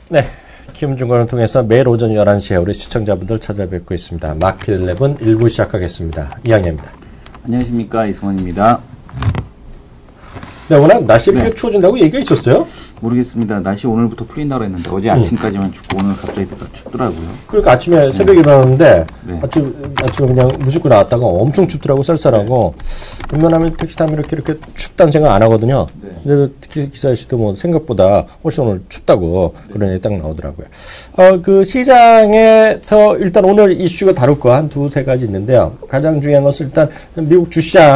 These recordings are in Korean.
네, 김준권을 통해서 매일 오전 11시에 우리 시청자분들 찾아뵙고 있습니다. 마켓 11 1부 시작하겠습니다. 이양혜입니다. 안녕하십니까, 이승원입니다. 네, 워낙 날씨 이렇게 추워진다고 얘기가 있었어요? 모르겠습니다. 날씨 오늘부터 풀린다고 했는데 어제 아침까지만 춥고 오늘 갑자기 춥더라고요. 그러니까 아침에 새벽에 일어났는데 아침에 그냥 무심코 나왔다가 엄청 춥더라고, 쌀쌀하고. 웬만하면 택시 타면 이렇게 춥다는 생각 안 하거든요. 근데 특히 기사 아저씨도 뭐 생각보다 훨씬 오늘 춥다고 그런 얘기 딱 나오더라고요. 그 시장에서 일단 오늘 이슈가 다룰 거 한 두세 가지 있는데요. 가장 중요한 것은 일단 미국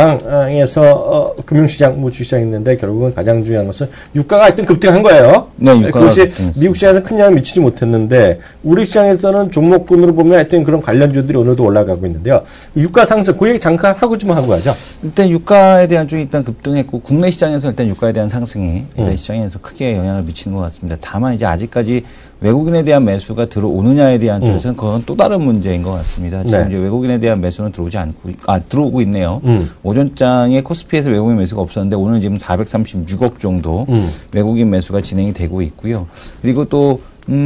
주시장에서 금융시장, 뭐 주시장이 있는데 결국은 가장 중요한 것은 유가가 하여튼 급등한 거예요. 네, 그것이 미국 시장에서 큰 영향을 미치지 못했는데 우리 시장에서는 종목군으로 보면 하여튼 그런 관련주들이 오늘도 올라가고 있는데요. 유가 상승, 그 얘기 잠깐 하고 좀 하고 가죠. 일단 유가에 대한 쪽이 일단 급등했고 국내 시장에서 일단 유가에 대한 상승이 일단 시장에서 크게 영향을 미치는 것 같습니다. 다만 이제 아직까지 외국인에 대한 매수가 들어오느냐에 대한 쪽에서는 그건 또 다른 문제인 것 같습니다. 지금 이제 외국인에 대한 매수는 들어오고 있네요. 오전장에 코스피에서 외국인 매수가 없었는데 오늘 지금 436억 정도 외국인 매수가 진행이 되고 있고요. 그리고 또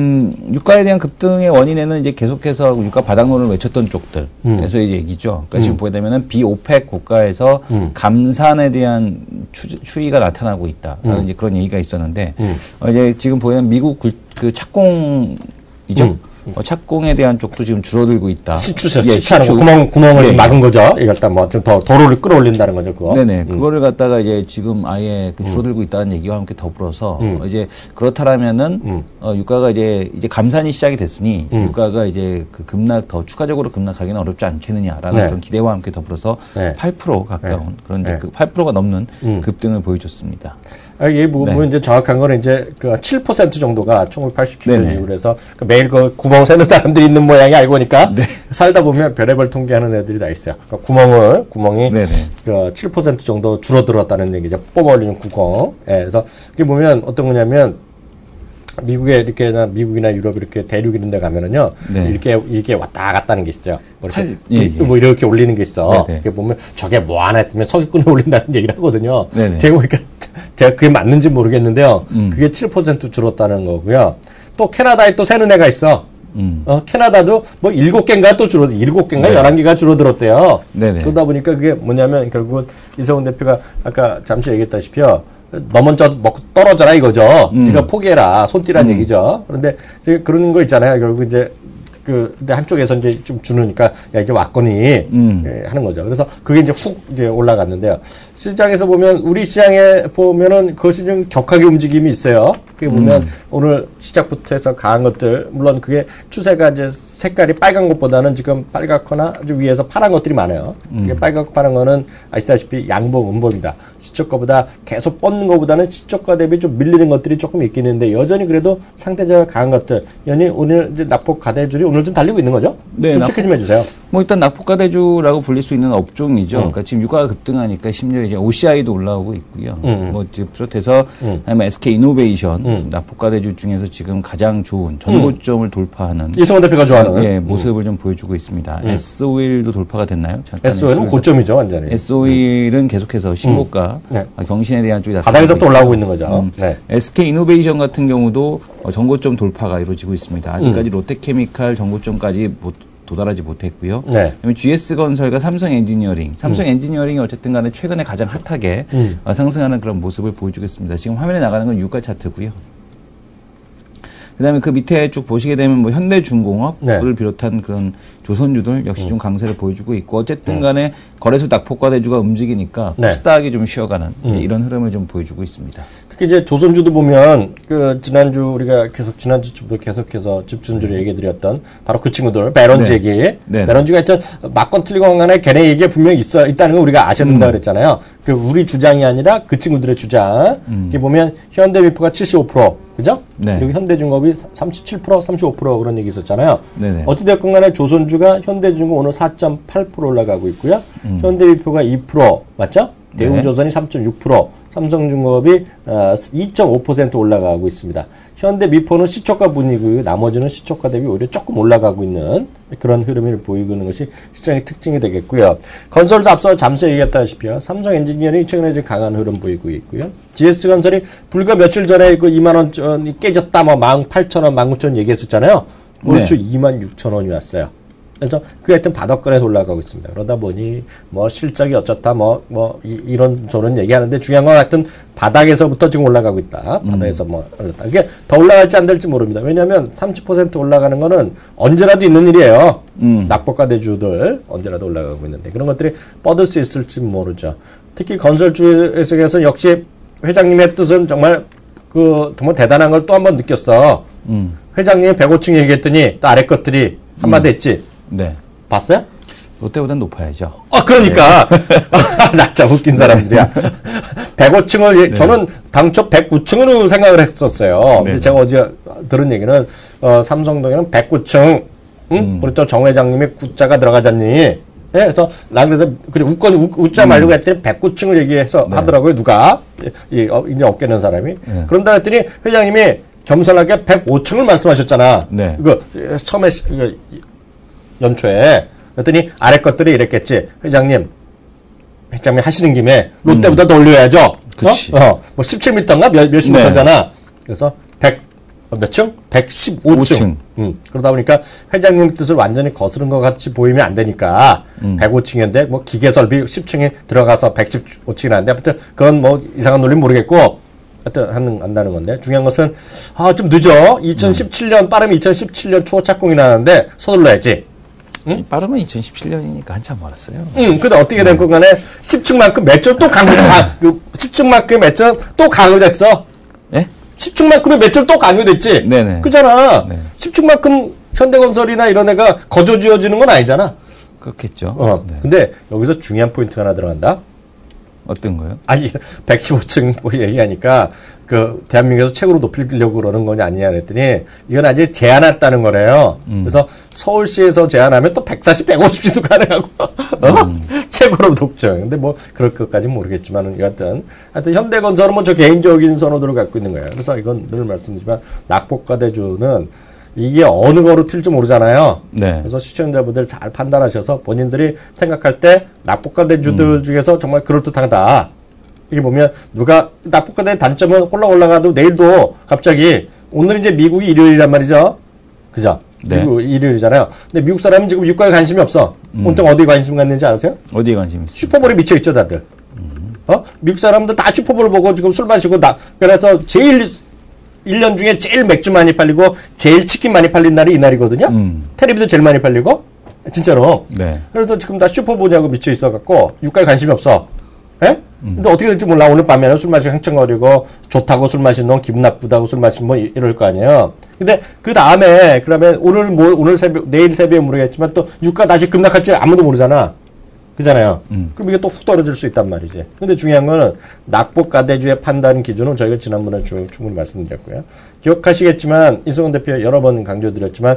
유가에 대한 급등의 원인에는 이제 계속해서 유가 바닥론을 외쳤던 쪽들. 그래서 이제 얘기죠. 그러니까 지금 보게 되면은 비오펙 국가에서 감산에 대한 추이가 나타나고 있다. 라는 이제 그런 얘기가 있었는데, 이제 지금 보면 미국 그 착공이죠. 착공에 대한 쪽도 지금 줄어들고 있다. 시추하는 거, 구멍을 좀 막은 거죠. 이걸 딱 뭐 좀 더 도로를 끌어올린다는 거죠, 그거. 네네. 그거를 갖다가 이제 지금 아예 줄어들고 있다는 얘기와 함께 더불어서 이제 그렇다라면은 유가가 이제 감산이 시작이 됐으니 유가가 이제 그 더 추가적으로 급락하기는 어렵지 않겠느냐라는 그런 기대와 함께 더불어서 8% 가까운 그런 그 8%가 넘는 급등을 보여줬습니다. 이게 뭐 이제 정확한 거는 이제 그 7% 정도가 1987년 이후로 해서 매일 그 구멍 새는 사람들이 있는 모양이 알고 보니까 살다 보면 별의별 통계하는 애들이 다 있어요. 그러니까 구멍이 그 7% 정도 줄어들었다는 얘기죠. 뽑아올리는 구멍. 그래서 이게 보면 어떤 거냐면 미국에 미국이나 유럽 이렇게 대륙 이런 데 가면은요. 이렇게 왔다 갔다 하는 게 있어요. 뭐 이렇게 올리는 게 있어. 이렇게 보면 저게 뭐 하나 했으면 서기꾼을 올린다는 얘기를 하거든요. 제가 보니까 제가 그게 맞는지 모르겠는데요. 그게 7% 줄었다는 거고요. 또 캐나다에 또 새는 애가 있어. 캐나다도 뭐 7개인가 또 7개인가 11개가 줄어들었대요. 그러다 보니까 그게 뭐냐면 결국은 이성훈 대표가 아까 잠시 얘기했다시피요. 너 먼저 먹고 떨어져라 이거죠. 네가 포기해라. 손띠란 얘기죠. 그런데 그런 거 있잖아요. 결국 이제 근데 한쪽에서 이제 좀 주니까, 야, 이제 왔거니, 하는 거죠. 그래서 그게 이제 훅 이제 올라갔는데요. 시장에서 보면, 우리 시장에 보면은 그것이 좀 격하게 움직임이 있어요. 그게 보면 오늘 시작부터 해서 강한 것들, 물론 그게 추세가 이제 색깔이 빨간 것보다는 지금 빨갛거나 아주 위에서 파란 것들이 많아요. 그게 빨갛고 파란 거는 아시다시피 양봉, 음봉이다. 시초가보다 계속 뻗는 것보다는 시초가 대비 좀 밀리는 것들이 조금 있긴 있는데 여전히 그래도 상대적으로 강한 것들. 오늘 이제 낙폭 가대줄이 오늘 좀 달리고 있는 거죠? 네. 좀 체크 좀 해주세요. 뭐 일단 낙폭 가대주라고 불릴 수 있는 업종이죠. 그러니까 지금 유가가 급등하니까 심지어 이제 OCI도 올라오고 있고요. 뭐 지금 비롯해서 SK 이노베이션 낙폭 가대주 중에서 지금 가장 좋은 전고점을 돌파하는 이승원 대표가 좋아하는 모습을 좀 보여주고 있습니다. S-OIL도 돌파가 됐나요? S-OIL은 고점이죠, 완전히. S-OIL은 계속해서 신고가 경신에 대한 쪽이 바닥에서부터 올라오고 있는 거죠. SK 이노베이션 같은 경우도 전고점 돌파가 이루어지고 있습니다. 아직까지 롯데케미칼 전고점까지 도달하지 못했고요. 그다음에 GS건설과 삼성엔지니어링이 어쨌든 간에 최근에 가장 핫하게 상승하는 그런 모습을 보여주겠습니다. 지금 화면에 나가는 건 유가 차트고요. 그다음에 그 밑에 쭉 보시게 되면 뭐 현대중공업을 비롯한 그런 조선주들 역시 좀 강세를 보여주고 있고 어쨌든 간에 거래소 낙폭과대주가 움직이니까 코스닥이 좀 쉬어가는 이런 흐름을 좀 보여주고 있습니다. 특히 이제 조선주도 보면 지난주 우리가 지난주부터 계속해서 집중주로 얘기해드렸던 바로 그 친구들 배런지 얘기. 배런지가 하여튼 맞건 틀리건 간에 걔네 얘기가 분명히 있다는 걸 우리가 아셔야 된다 그랬잖아요. 우리 주장이 아니라 그 친구들의 주장. 이렇게 보면 현대미포가 75%. 그죠? 그리고 현대중공업이 37%, 35% 그런 얘기 있었잖아요. 어찌됐건 간에 조선주가 현대중공업 오늘 4.8% 올라가고 있고요. 현대미포가 2%, 맞죠? 대우조선이 3.6%, 삼성중공업이 2.5% 올라가고 있습니다. 현대미포는 시초가 분위기, 나머지는 시초가 대비 오히려 조금 올라가고 있는 그런 흐름을 보이고 있는 것이 시장의 특징이 되겠고요. 건설도 앞서 잠시 얘기했다시피 삼성엔지니어링이 최근에 좀 강한 흐름 보이고 있고요. GS건설이 불과 며칠 전에 그 2만 원 깨졌다, 뭐 18,000원, 19,000원 얘기했었잖아요. 오늘 주 26,000원이 왔어요. 그래서 그 하여튼 바닥권에서 올라가고 있습니다. 그러다 보니 뭐 실적이 어쩌다 이런 저런 얘기하는데 중요한 건 하여튼 바닥에서부터 지금 올라가고 있다. 바닥에서 뭐 올랐다. 이게 더 올라갈지 안 될지 모릅니다. 왜냐하면 30% 올라가는 거는 언제라도 있는 일이에요. 낙폭과대주들 언제라도 올라가고 있는데 그런 것들이 뻗을 수 있을지 모르죠. 특히 건설주에서 역시 회장님의 뜻은 정말 정말 대단한 걸 또 한 번 느꼈어. 회장님이 105층 얘기했더니 또 아래 것들이 한마디 했지. 네. 봤어요? 롯데보단 높아야죠. 그러니까. 나 참 웃긴 사람들이야. 105층을, 저는 당초 109층으로 생각을 했었어요. 근데 제가 어제 들은 얘기는, 삼성동에는 109층, 우리 또 정 회장님의 구자가 들어가잖니. 네, 그래서, 난 그래서, 그래, 웃자 말려고 했더니 109층을 얘기해서 하더라고요, 누가. 이제 업계는 사람이. 그런다 했더니 회장님이 겸손하게 105층을 말씀하셨잖아. 네. 처음에, 연초에. 그랬더니 아래 것들이 이랬겠지. 회장님 하시는 김에 롯데보다 더 올려야죠. 그치. 뭐 17m인가 몇십 미터잖아. 그래서 몇 층? 115층. 그러다 보니까 회장님 뜻을 완전히 거스른 것 같이 보이면 안 되니까 105층인데 뭐 기계설비 10층에 들어가서 115층이 나는데 아무튼 그건 뭐 이상한 논리는 모르겠고 하여튼 한다는 건데 중요한 것은 좀 늦어. 2017년 빠르면 2017년 초 착공이 나는데 서둘러야지. 응? 빠르면 2017년이니까 한참 멀었어요. 근데 어떻게 된 건간에 10층만큼 매출 또 10층만큼 매출 또 강요됐어. 예? 10층만큼의 매출 또 강요됐지. 네네. 그잖아. 네. 10층만큼 현대건설이나 이런 애가 거저 지어지는 건 아니잖아. 그렇겠죠. 네. 근데 여기서 중요한 포인트가 하나 들어간다. 어떤 거요? 115층 뭐 얘기하니까 대한민국에서 최고로 높이려고 그러는 거냐 아니냐 그랬더니 이건 아직 제한했다는 거래요. 그래서 서울시에서 제한하면 또 140, 150층도 가능하고 최고로 높죠. 근데 뭐 그럴 것까지는 모르겠지만 하여튼 현대건설은 뭐 저 개인적인 선호도를 갖고 있는 거예요. 그래서 이건 늘 말씀드리지만 낙폭과대주는 이게 어느 거로 튈지 모르잖아요. 네. 그래서 시청자분들 잘 판단하셔서 본인들이 생각할 때 낙폭과대주들 중에서 정말 그럴듯하다. 이게 보면 누가 낙폭과대 단점은 올라가도 내일도 갑자기 오늘 이제 미국이 일요일이란 말이죠. 그죠? 네. 미국 일요일이잖아요. 근데 미국 사람은 지금 유가에 관심이 없어. 온통 어디에 관심 갖는지 아세요? 어디에 관심 있어요? 슈퍼볼에 미쳐 있죠, 다들. 미국 사람들 다 슈퍼볼 보고 지금 술 마시고 그래서 1년 중에 제일 맥주 많이 팔리고 제일 치킨 많이 팔린 날이 이날이거든요. 텔레비도 제일 많이 팔리고 진짜로. 네. 그래서 지금 다 슈퍼 보냐고 미쳐 있어갖고 유가에 관심이 없어. 예? 근데 어떻게 될지 몰라. 오늘 밤에는 술 마시고 흥청거리고 좋다고 술 마신 놈 기분 나쁘다고 술 마신 뭐 이럴 거 아니에요. 근데 그 다음에 그러면 오늘 새벽 내일 새벽에 모르겠지만 또 유가 다시 급락할지 아무도 모르잖아. 그잖아요. 그럼 이게 또 훅 떨어질 수 있단 말이지. 근데 중요한 거는 낙폭과대주의 판단 기준은 저희가 지난번에 충분히 말씀드렸고요. 기억하시겠지만 이승훈 대표 여러 번 강조드렸지만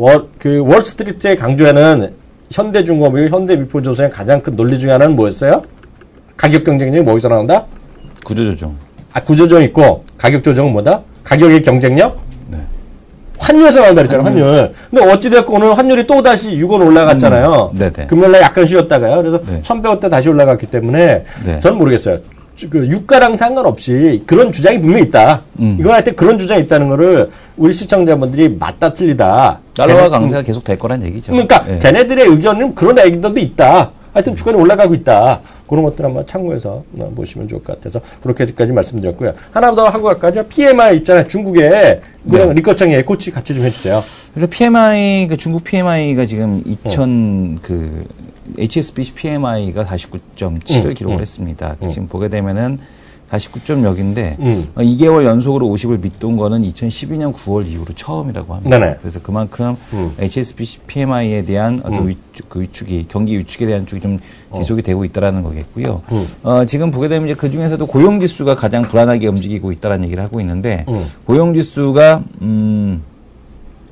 월스트리트의 강조에는 현대중공업이 현대미포조선의 가장 큰 논리 중에 하나는 뭐였어요? 가격 경쟁력이 뭐에서 나온다? 구조조정. 구조조정 있고 가격 조정은 뭐다? 가격의 경쟁력? 네. 환율에서 나온다 그랬잖아요, 환율. 근데 어찌됐건 오늘 환율이 또다시 6원 올라갔잖아요. 네네. 금요일날 약간 쉬었다가요. 그래서 네. 1,100원대 다시 올라갔기 때문에 네. 저는 모르겠어요. 유가랑 상관없이 그런 주장이 분명히 있다. 이건 하여튼 그런 주장이 있다는 거를 우리 시청자분들이 맞다 틀리다. 달러화 강세가 계속 될 거란 얘기죠. 그러니까 네. 걔네들의 의견은 그런 의견도 있다. 하여튼 주가는 올라가고 있다. 그런 것들 한번 참고해서 보시면 좋을 것 같아서 그렇게까지 말씀드렸고요. 하나 더 하고 갈까요? PMI 있잖아요. 중국에 그냥 리커창의 에코치 같이 좀 해주세요. 그래서 PMI 중국 PMI가 지금 HSBC PMI가 49.7을 기록을 했습니다. 지금 보게 되면은 49.6인데 2개월 연속으로 50을 밑돈 거는 2012년 9월 이후로 처음이라고 합니다. 네네. 그래서 그만큼 HSBC PMI에 대한 어떤 위축이 경기 위축에 대한 쪽이 좀 지속이 되고 있다라는 거겠고요. 지금 보게 되면 이제 그 중에서도 고용 지수가 가장 불안하게 움직이고 있다라는 얘기를 하고 있는데 고용 지수가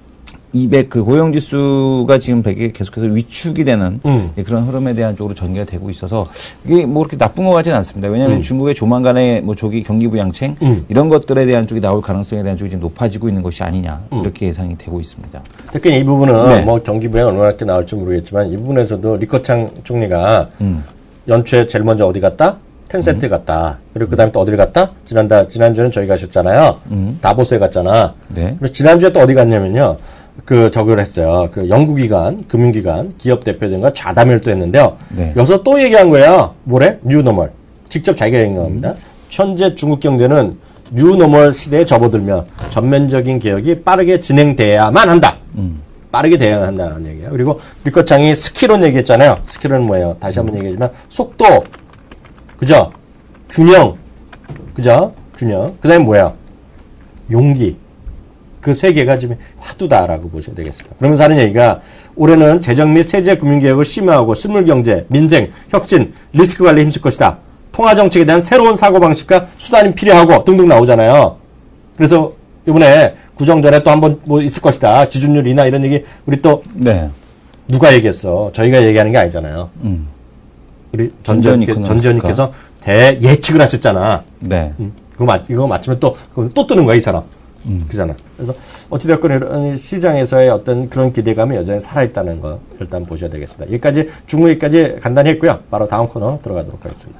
200 그 고용지수가 지금 100에 계속해서 위축이 되는 그런 흐름에 대한 쪽으로 전개가 되고 있어서 이게 뭐 그렇게 나쁜 것 같지는 않습니다. 왜냐하면 중국의 조만간에 뭐 조기 경기 부양책 이런 것들에 대한 쪽이 나올 가능성에 대한 쪽이 지금 높아지고 있는 것이 아니냐 이렇게 예상이 되고 있습니다. 특히 이 부분은 뭐 경기 부양 얼마나 나올지 모르겠지만 이 부분에서도 리커창 총리가 연초에 제일 먼저 어디 갔다? 텐센트 갔다. 그리고 그 다음에 또 어디를 갔다? 지난주에는 저희 가셨잖아요. 다보스에 갔잖아. 네. 그리고 지난주에 또 어디 갔냐면요. 저걸 했어요. 연구기관, 금융기관, 기업 대표들과 좌담회를 또 했는데요. 네. 여기서 또 얘기한 거야. 뭐래? 뉴노멀. 직접 자기가 얘기한 겁니다. 현재 중국 경제는 뉴노멀 시대에 접어들며 전면적인 개혁이 빠르게 진행돼야만 한다. 빠르게 돼야만 한다는 얘기예요. 그리고 리커창이 스킬론 얘기했잖아요. 스킬론은 뭐예요? 다시 한번 얘기하지만 속도, 그죠? 균형, 그죠? 균형. 그 다음에 뭐야? 용기. 그 세 개가 지금 화두다라고 보셔야 되겠습니다. 그러면서 하는 얘기가 올해는 재정 및 세제 금융개혁을 심화하고 실물경제, 민생, 혁신, 리스크 관리에 힘쓸 것이다. 통화정책에 대한 새로운 사고방식과 수단이 필요하고 등등 나오잖아요. 그래서 이번에 구정전에 또 한번 뭐 있을 것이다. 지준율 인하 이런 얘기 우리 또 네. 누가 얘기했어? 저희가 얘기하는 게 아니잖아요. 우리 전지현님께서 대예측을 하셨잖아. 네. 이거 맞추면 또 뜨는 거야, 이 사람. 그잖아. 그래서 어찌됐건 시장에서의 어떤 그런 기대감이 여전히 살아있다는 거 일단 보셔야 되겠습니다. 여기까지 중국 얘기까지 간단히 했고요. 바로 다음 코너 들어가도록 하겠습니다.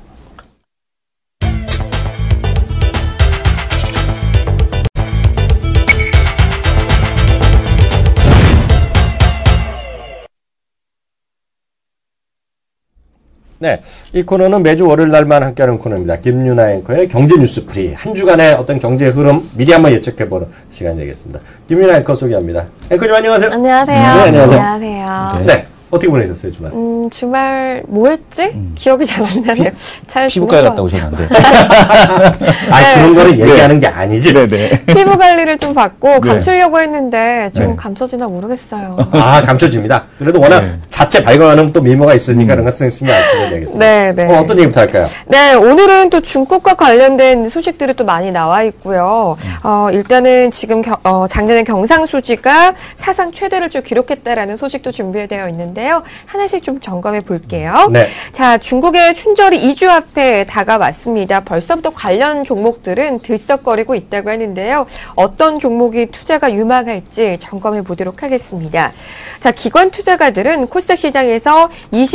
네, 이 코너는 매주 월요일 날만 함께하는 코너입니다. 김윤아 앵커의 경제 뉴스 프리. 한 주간의 어떤 경제 흐름 미리 한번 예측해보는 시간이 되겠습니다. 김윤아 앵커 소개합니다. 앵커님 안녕하세요. 안녕하세요. 네, 안녕하세요. 안녕하세요. 네, 어떻게 보내셨어요, 주말? 주말 뭐 했지? 기억이 잘 안 나네요. 잘 피부과에 갔다 오셨는데. 아, 그런 거를 얘기하는 게 아니지. 네네. 피부 관리를 좀 받고 감추려고 했는데 좀 감춰지나 모르겠어요. 아, 감춰집니다. 그래도 워낙 자체 발광하는 또 미모가 있으니까 그런 거 신경 안 쓰면 되겠습니다. 네, 네. 어떤 얘기부터 할까요? 네, 오늘은 또 중국과 관련된 소식들이 또 많이 나와 있고요. 일단은 지금 작년에 경상수지가 사상 최대를 좀 기록했다라는 소식도 준비되어 있는데요. 하나씩 좀 점검해 볼게요. 네. 자, 중국의 춘절이 2주 앞에 다가왔습니다. 벌써부터 관련 종목들은 들썩거리고 있다고 하는데요. 어떤 종목이 투자가 유망할지 점검해 보도록 하겠습니다. 자, 기관 투자가들은 코스닥 시장에서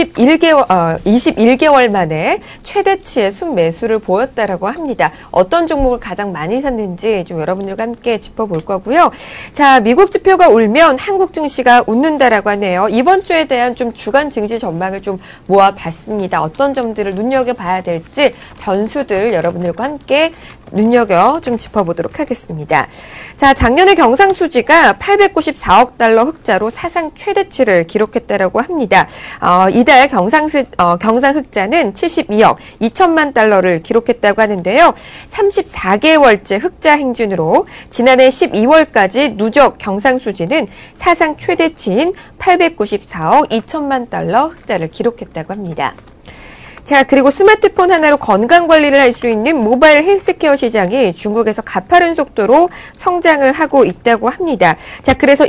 21개월 만에 최대치의 순매수를 보였다라고 합니다. 어떤 종목을 가장 많이 샀는지 좀 여러분들과 함께 짚어볼 거고요. 자, 미국 지표가 울면 한국 증시가 웃는다라고 하네요. 이번 주에 대한 좀 주간 증시 전망을 좀 모아봤습니다. 어떤 점들을 눈여겨봐야 될지 변수들 여러분들과 함께 눈여겨 좀 짚어보도록 하겠습니다. 자, 작년에 경상수지가 894억 달러 흑자로 사상 최대치를 기록했다라고 합니다. 이달 경상흑자는 72억 2천만 달러를 기록했다고 하는데요. 34개월째 흑자 행진으로 지난해 12월까지 누적 경상수지는 사상 최대치인 894억 2천만 달러 흑자를 기록했다고 합니다. 자, 그리고 스마트폰 하나로 건강관리를 할 수 있는 모바일 헬스케어 시장이 중국에서 가파른 속도로 성장을 하고 있다고 합니다. 자, 그래서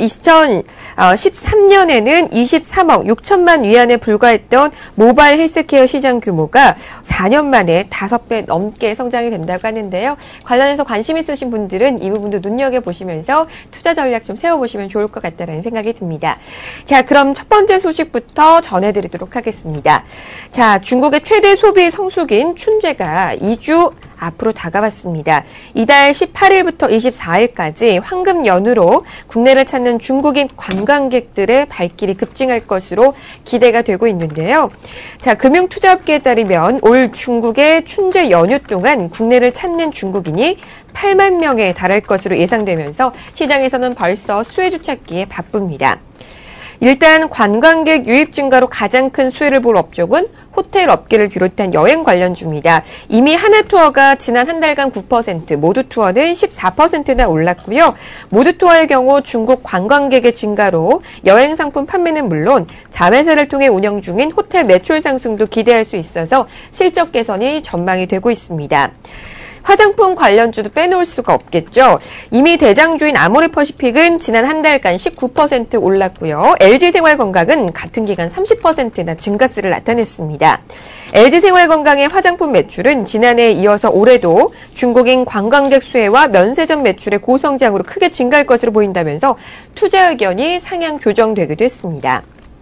2013년에는 23억 6천만 위안에 불과했던 모바일 헬스케어 시장 규모가 4년 만에 5배 넘게 성장이 된다고 하는데요. 관련해서 관심 있으신 분들은 이 부분도 눈여겨보시면서 투자 전략 좀 세워보시면 좋을 것 같다는 생각이 듭니다. 자, 그럼 첫 번째 소식부터 전해드리도록 하겠습니다. 자, 중국의 최대 소비 성수기인 춘제가 2주 앞으로 다가왔습니다. 이달 18일부터 24일까지 황금 연휴로 국내를 찾는 중국인 관광객들의 발길이 급증할 것으로 기대가 되고 있는데요. 자, 금융투자업계에 따르면 올 중국의 춘제 연휴 동안 국내를 찾는 중국인이 8만 명에 달할 것으로 예상되면서 시장에서는 벌써 수혜주 찾기에 바쁩니다. 일단 관광객 유입 증가로 가장 큰 수혜를 볼 업종은 호텔 업계를 비롯한 여행 관련주입니다. 이미 하나투어가 지난 한 달간 9%, 모두투어는 14%나 올랐고요. 모두투어의 경우 중국 관광객의 증가로 여행 상품 판매는 물론 자회사를 통해 운영 중인 호텔 매출 상승도 기대할 수 있어서 실적 개선이 전망이 되고 있습니다. 화장품 관련주도 빼놓을 수가 없겠죠. 이미 대장주인 아모레퍼시픽은 지난 한 달간 19% 올랐고요. LG생활건강은 같은 기간 30%나 증가세를 나타냈습니다. LG생활건강의 화장품 매출은 지난해에 이어서 올해도 중국인 관광객 수혜와 면세점 매출의 고성장으로 크게 증가할 것으로 보인다면서 투자 의견이 상향 조정되기도 했습니다.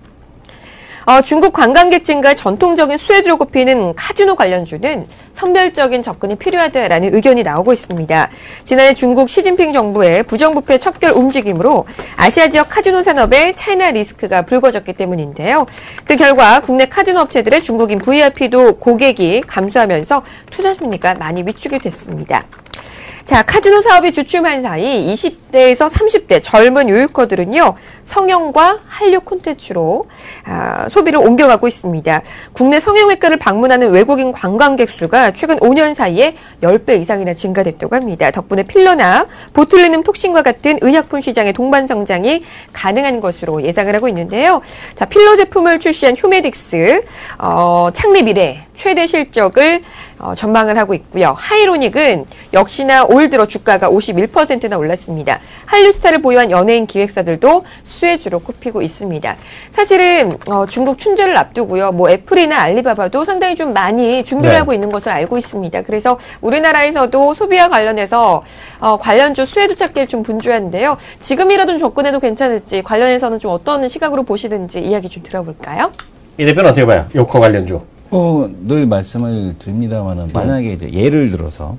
중국 관광객 증가의 전통적인 수혜주로 꼽히는 카지노 관련주는 선별적인 접근이 필요하다라는 의견이 나오고 있습니다. 지난해 중국 시진핑 정부의 부정부패 척결 움직임으로 아시아 지역 카지노 산업에 차이나 리스크가 불거졌기 때문인데요. 그 결과 국내 카지노 업체들의 중국인 VIP도 고객이 감소하면서 투자 심리가 많이 위축이 됐습니다. 자, 카지노 사업이 주춤한 사이 20대에서 30대 젊은 요유커들은요, 성형과 한류 콘텐츠로 소비를 옮겨가고 있습니다. 국내 성형외과를 방문하는 외국인 관광객 수가 최근 5년 사이에 10배 이상이나 증가됐다고 합니다. 덕분에 필러나 보툴리눔 톡신과 같은 의약품 시장의 동반 성장이 가능한 것으로 예상을 하고 있는데요. 자, 필러 제품을 출시한 휴메딕스 창립 이래 최대 실적을 전망을 하고 있고요. 하이로닉은 역시나 올 들어 주가가 51%나 올랐습니다. 한류스타를 보유한 연예인 기획사들도 수혜주로 꼽히고 있습니다. 사실은 중국 춘절을 앞두고요. 뭐 애플이나 알리바바도 상당히 좀 많이 준비를 하고 있는 것을 알고 있습니다. 그래서 우리나라에서도 소비와 관련해서 관련주 수혜주 찾기를 좀 분주한데요. 지금이라도 좀 접근해도 괜찮을지 관련해서는 좀 어떤 시각으로 보시는지 이야기 좀 들어볼까요? 이 대표는 어떻게 봐요? 요커 관련주. 늘 말씀을 드립니다만은 만약에 이제 예를 들어서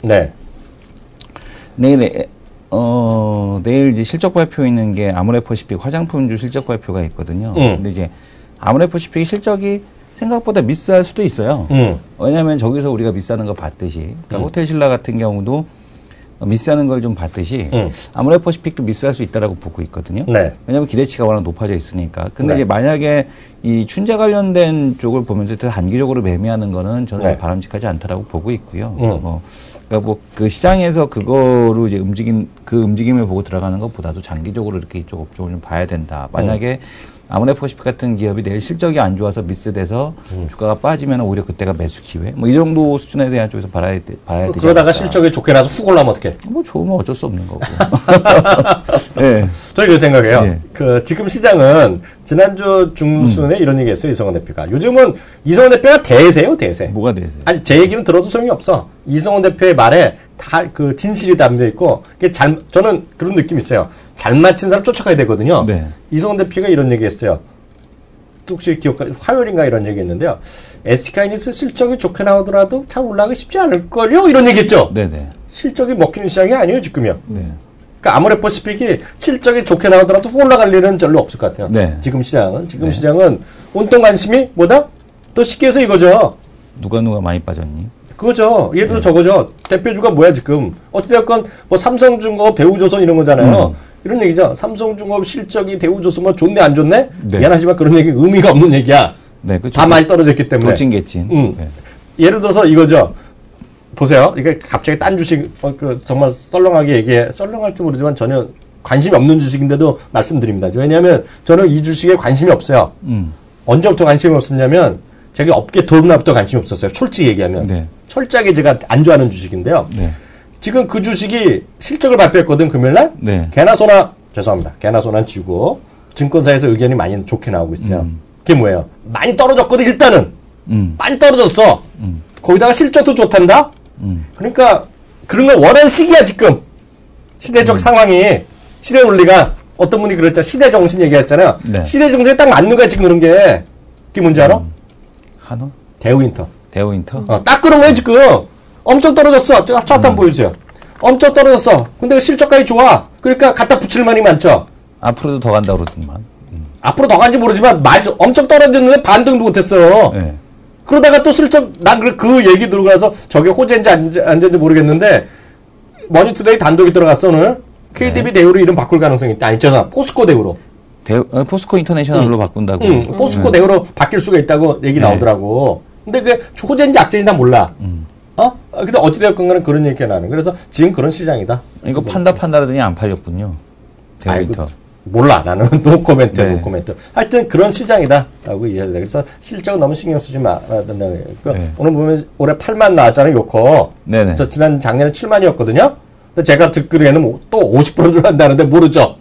내일 이제 실적 발표 있는 게 아모레퍼시픽 화장품주 실적 발표가 있거든요. 근데 이제 아모레퍼시픽 실적이 생각보다 미스할 수도 있어요. 왜냐하면 저기서 우리가 미스하는 거 봤듯이, 그러니까 호텔신라 같은 경우도 미스하는 걸 좀 봤듯이 아모레퍼시픽도 미스할 수 있다라고 보고 있거든요. 왜냐하면 기대치가 워낙 높아져 있으니까. 근데 이제 만약에 이 춘제 관련된 쪽을 보면서 단기적으로 매매하는 거는 저는 바람직하지 않다라고 보고 있고요. 그러니까 뭐 그 시장에서 그거로 이제 움직임을 보고 들어가는 것보다도 장기적으로 이렇게 이쪽 업종을 좀 봐야 된다. 만약에 아모레퍼시픽 같은 기업이 내일 실적이 안 좋아서 미스돼서 주가가 빠지면 오히려 그때가 매수 기회. 뭐 이 정도 수준에 대한 쪽에서 봐야 되지. 그러다가 실적이 좋게 나서 훅 올라면 어떡해? 뭐 좋으면 어쩔 수 없는 거고. 네. 저는 이런 생각해요. 지금 시장은 지난주 중순에 이런 얘기했어요. 이성원 대표가. 요즘은 이성원 대표가 대세요, 대세. 뭐가 대세? 아니, 제 얘기는 들어도 소용이 없어. 이성원 대표의 말에 다 그 진실이 담겨 있고, 저는 그런 느낌이 있어요. 잘 맞힌 사람 쫓아가야 되거든요. 이성원 대표가 이런 얘기 했어요. 혹시 화요일인가 이런 얘기 했는데요. SK하이닉스 실적이 좋게 나오더라도 잘 올라가기 쉽지 않을걸요? 이런 얘기 했죠. 실적이 먹히는 시장이 아니에요, 지금요. 그러니까 아모레퍼시픽이 실적이 좋게 나오더라도 훅 올라갈 일은 별로 없을 것 같아요. 지금 시장은. 시장은 온통 관심이 뭐다? 또 쉽게 해서 이거죠. 누가 많이 빠졌니? 그거죠. 예를 들어 저거죠. 대표주가 뭐야, 지금. 어찌됐건, 뭐, 삼성중공업, 대우조선 이런 거잖아요. 이런 얘기죠. 삼성중공업 실적이 대우조선 뭐 좋네, 안 좋네? 미안하지만 그런 얘기 의미가 없는 얘기야. 그렇죠. 다 많이 떨어졌기 때문에. 돌진개찐. 예를 들어서 이거죠. 보세요. 이게 갑자기 딴 주식, 정말 썰렁하게 썰렁할지 모르지만 전혀 관심이 없는 주식인데도 말씀드립니다. 왜냐하면 저는 이 주식에 관심이 없어요. 언제부터 관심이 없었냐면, 제가 업계 들어오나부터 관심이 없었어요. 솔직히 얘기하면. 철저하게 제가 안 좋아하는 주식인데요. 지금 그 주식이 실적을 발표했거든, 금요일날. 개나 소나, 죄송합니다. 개나 소나는 지고, 증권사에서 의견이 많이 좋게 나오고 있어요. 그게 뭐예요? 많이 떨어졌거든, 일단은. 많이 떨어졌어. 거기다가 실적도 좋단다? 그러니까, 그런 걸 원하는 시기야, 지금. 시대적 상황이, 시대 논리가, 어떤 분이 그랬잖아. 시대 정신 얘기했잖아요. 시대 정신에 딱 맞는 거야, 지금 그런 게. 그게 뭔지 알아? 한우? 대우인터. 딱 그런 거예요, 지금. 엄청 떨어졌어. 차트 한번 보여주세요. 엄청 떨어졌어. 근데 실적까지 좋아. 그러니까 갖다 붙일 말이 많죠. 앞으로도 더 간다 그러더만. 앞으로 더 간지 모르지만 엄청 떨어졌는데 반등도 못했어요. 그러다가 또 실적, 난 그 얘기 들어가서 저게 호재인지 안 된지 모르겠는데 머니투데이 단독이 들어갔어, 오늘. KDB 대우로 이름 바꿀 가능성이 있다. 아니, 죄송합니다. 포스코 대우로. 포스코 인터내셔널로 바꾼다고. 포스코 대우로 바뀔 수가 있다고 얘기 나오더라고. 근데 그게 호재인지 악재인지 난 몰라. 근데 어찌되었건 간에 그런 얘기가 나는. 그래서 지금 그런 시장이다. 이거 판다라더니 안 팔렸군요. 대우인터. 몰라. 나는 노코멘트, 노코멘트. 하여튼 그런 시장이다라고 이해해야 돼. 그래서 실적은 너무 신경 쓰지 말아야 된다. 그러니까 오늘 보면 올해 8만 나왔잖아요, 요코. 그래서 작년에 7만이었거든요. 근데 제가 듣기로는 또 50% 들어간다는데 모르죠.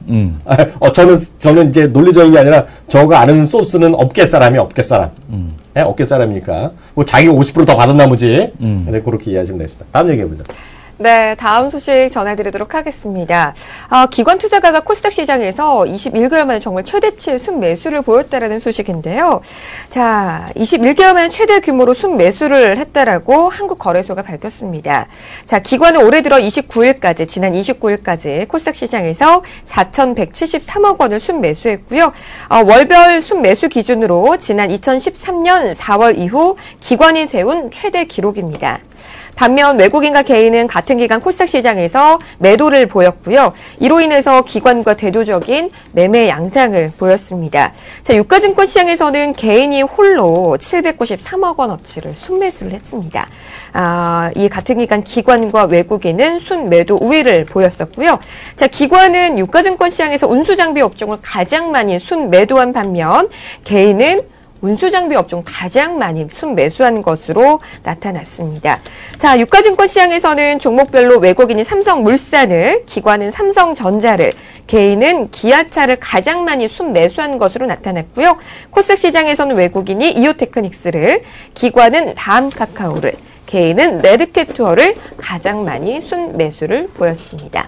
저는 이제 논리적인 게 아니라 저거 아는 소스는 업계 사람. 네, 업계 사람이니까. 뭐 자기가 50% 더 받은 나머지. 네, 그렇게 이해하시면 되겠습니다. 다음 얘기해보죠. 네, 다음 소식 전해드리도록 하겠습니다. 기관 투자가가 코스닥 시장에서 21개월 만에 정말 최대치의 순매수를 보였다라는 소식인데요. 자, 21개월 만에 최대 규모로 순매수를 했다라고 한국거래소가 밝혔습니다. 자, 기관은 올해 들어 29일까지, 지난 29일까지 코스닥 시장에서 4,173억 원을 순매수했고요. 월별 순매수 기준으로 지난 2013년 4월 이후 기관이 세운 최대 기록입니다. 반면 외국인과 개인은 같은 기간 코스닥 시장에서 매도를 보였고요. 이로 인해서 기관과 대조적인 매매 양상을 보였습니다. 자, 유가증권 시장에서는 개인이 홀로 793억 원어치를 순매수를 했습니다. 이 같은 기간 기관과 외국인은 순매도 우위를 보였었고요. 자, 기관은 유가증권 시장에서 운수장비 업종을 가장 많이 순매도한 반면 개인은 운수장비 업종 가장 많이 순매수한 것으로 나타났습니다. 자, 유가증권 시장에서는 종목별로 외국인이 삼성물산을, 기관은 삼성전자를, 개인은 기아차를 가장 많이 순매수한 것으로 나타났고요. 코스닥 시장에서는 외국인이 이오테크닉스를, 기관은 다음카카오를, 개인은 레드캣투어를 가장 많이 순매수를 보였습니다.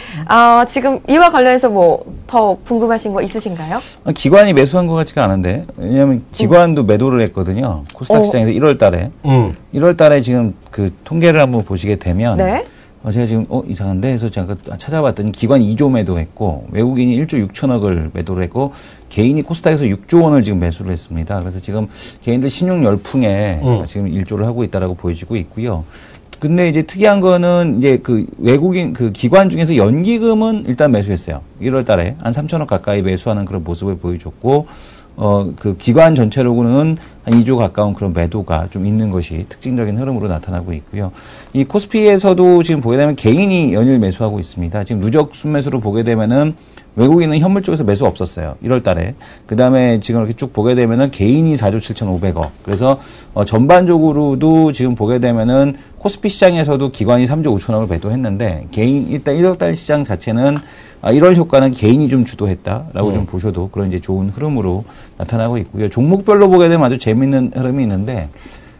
지금 이와 관련해서 뭐 더 궁금하신 거 있으신가요? 기관이 매수한 것 같지가 않은데, 왜냐하면 기관도 매도를 했거든요. 코스닥 시장에서 1월 달에. 1월 달에 지금 그 통계를 한번 보시게 되면, 네. 제가 지금 이상한데 해서 제가 찾아봤더니 기관 2조 매도했고 외국인이 1조 6천억을 매도를 했고 개인이 코스닥에서 6조 원을 지금 매수를 했습니다. 그래서 지금 개인들 신용 열풍에 지금 1조를 하고 있다라고 보여지고 있고요. 근데 이제 특이한 거는 이제 그 외국인 그 기관 중에서 연기금은 일단 매수했어요. 1월 달에 한 3천억 가까이 매수하는 그런 모습을 보여줬고, 그 기관 전체로는 한 2조 가까운 그런 매도가 좀 있는 것이 특징적인 흐름으로 나타나고 있고요. 이 코스피에서도 지금 보게 되면 개인이 연일 매수하고 있습니다. 지금 누적 순매수로 보게 되면은 외국인은 현물 쪽에서 매수 없었어요. 1월 달에. 그 다음에 지금 이렇게 쭉 보게 되면은 개인이 4조 7,500억. 그래서 전반적으로도 지금 보게 되면은 코스피 시장에서도 기관이 3조 5천억을 매도했는데 개인, 일단 1월 달 시장 자체는 1월 효과는 개인이 좀 주도했다라고 좀 보셔도 그런 이제 좋은 흐름으로 나타나고 있고요. 종목별로 보게 되면 아주 재밌는 흐름이 있는데,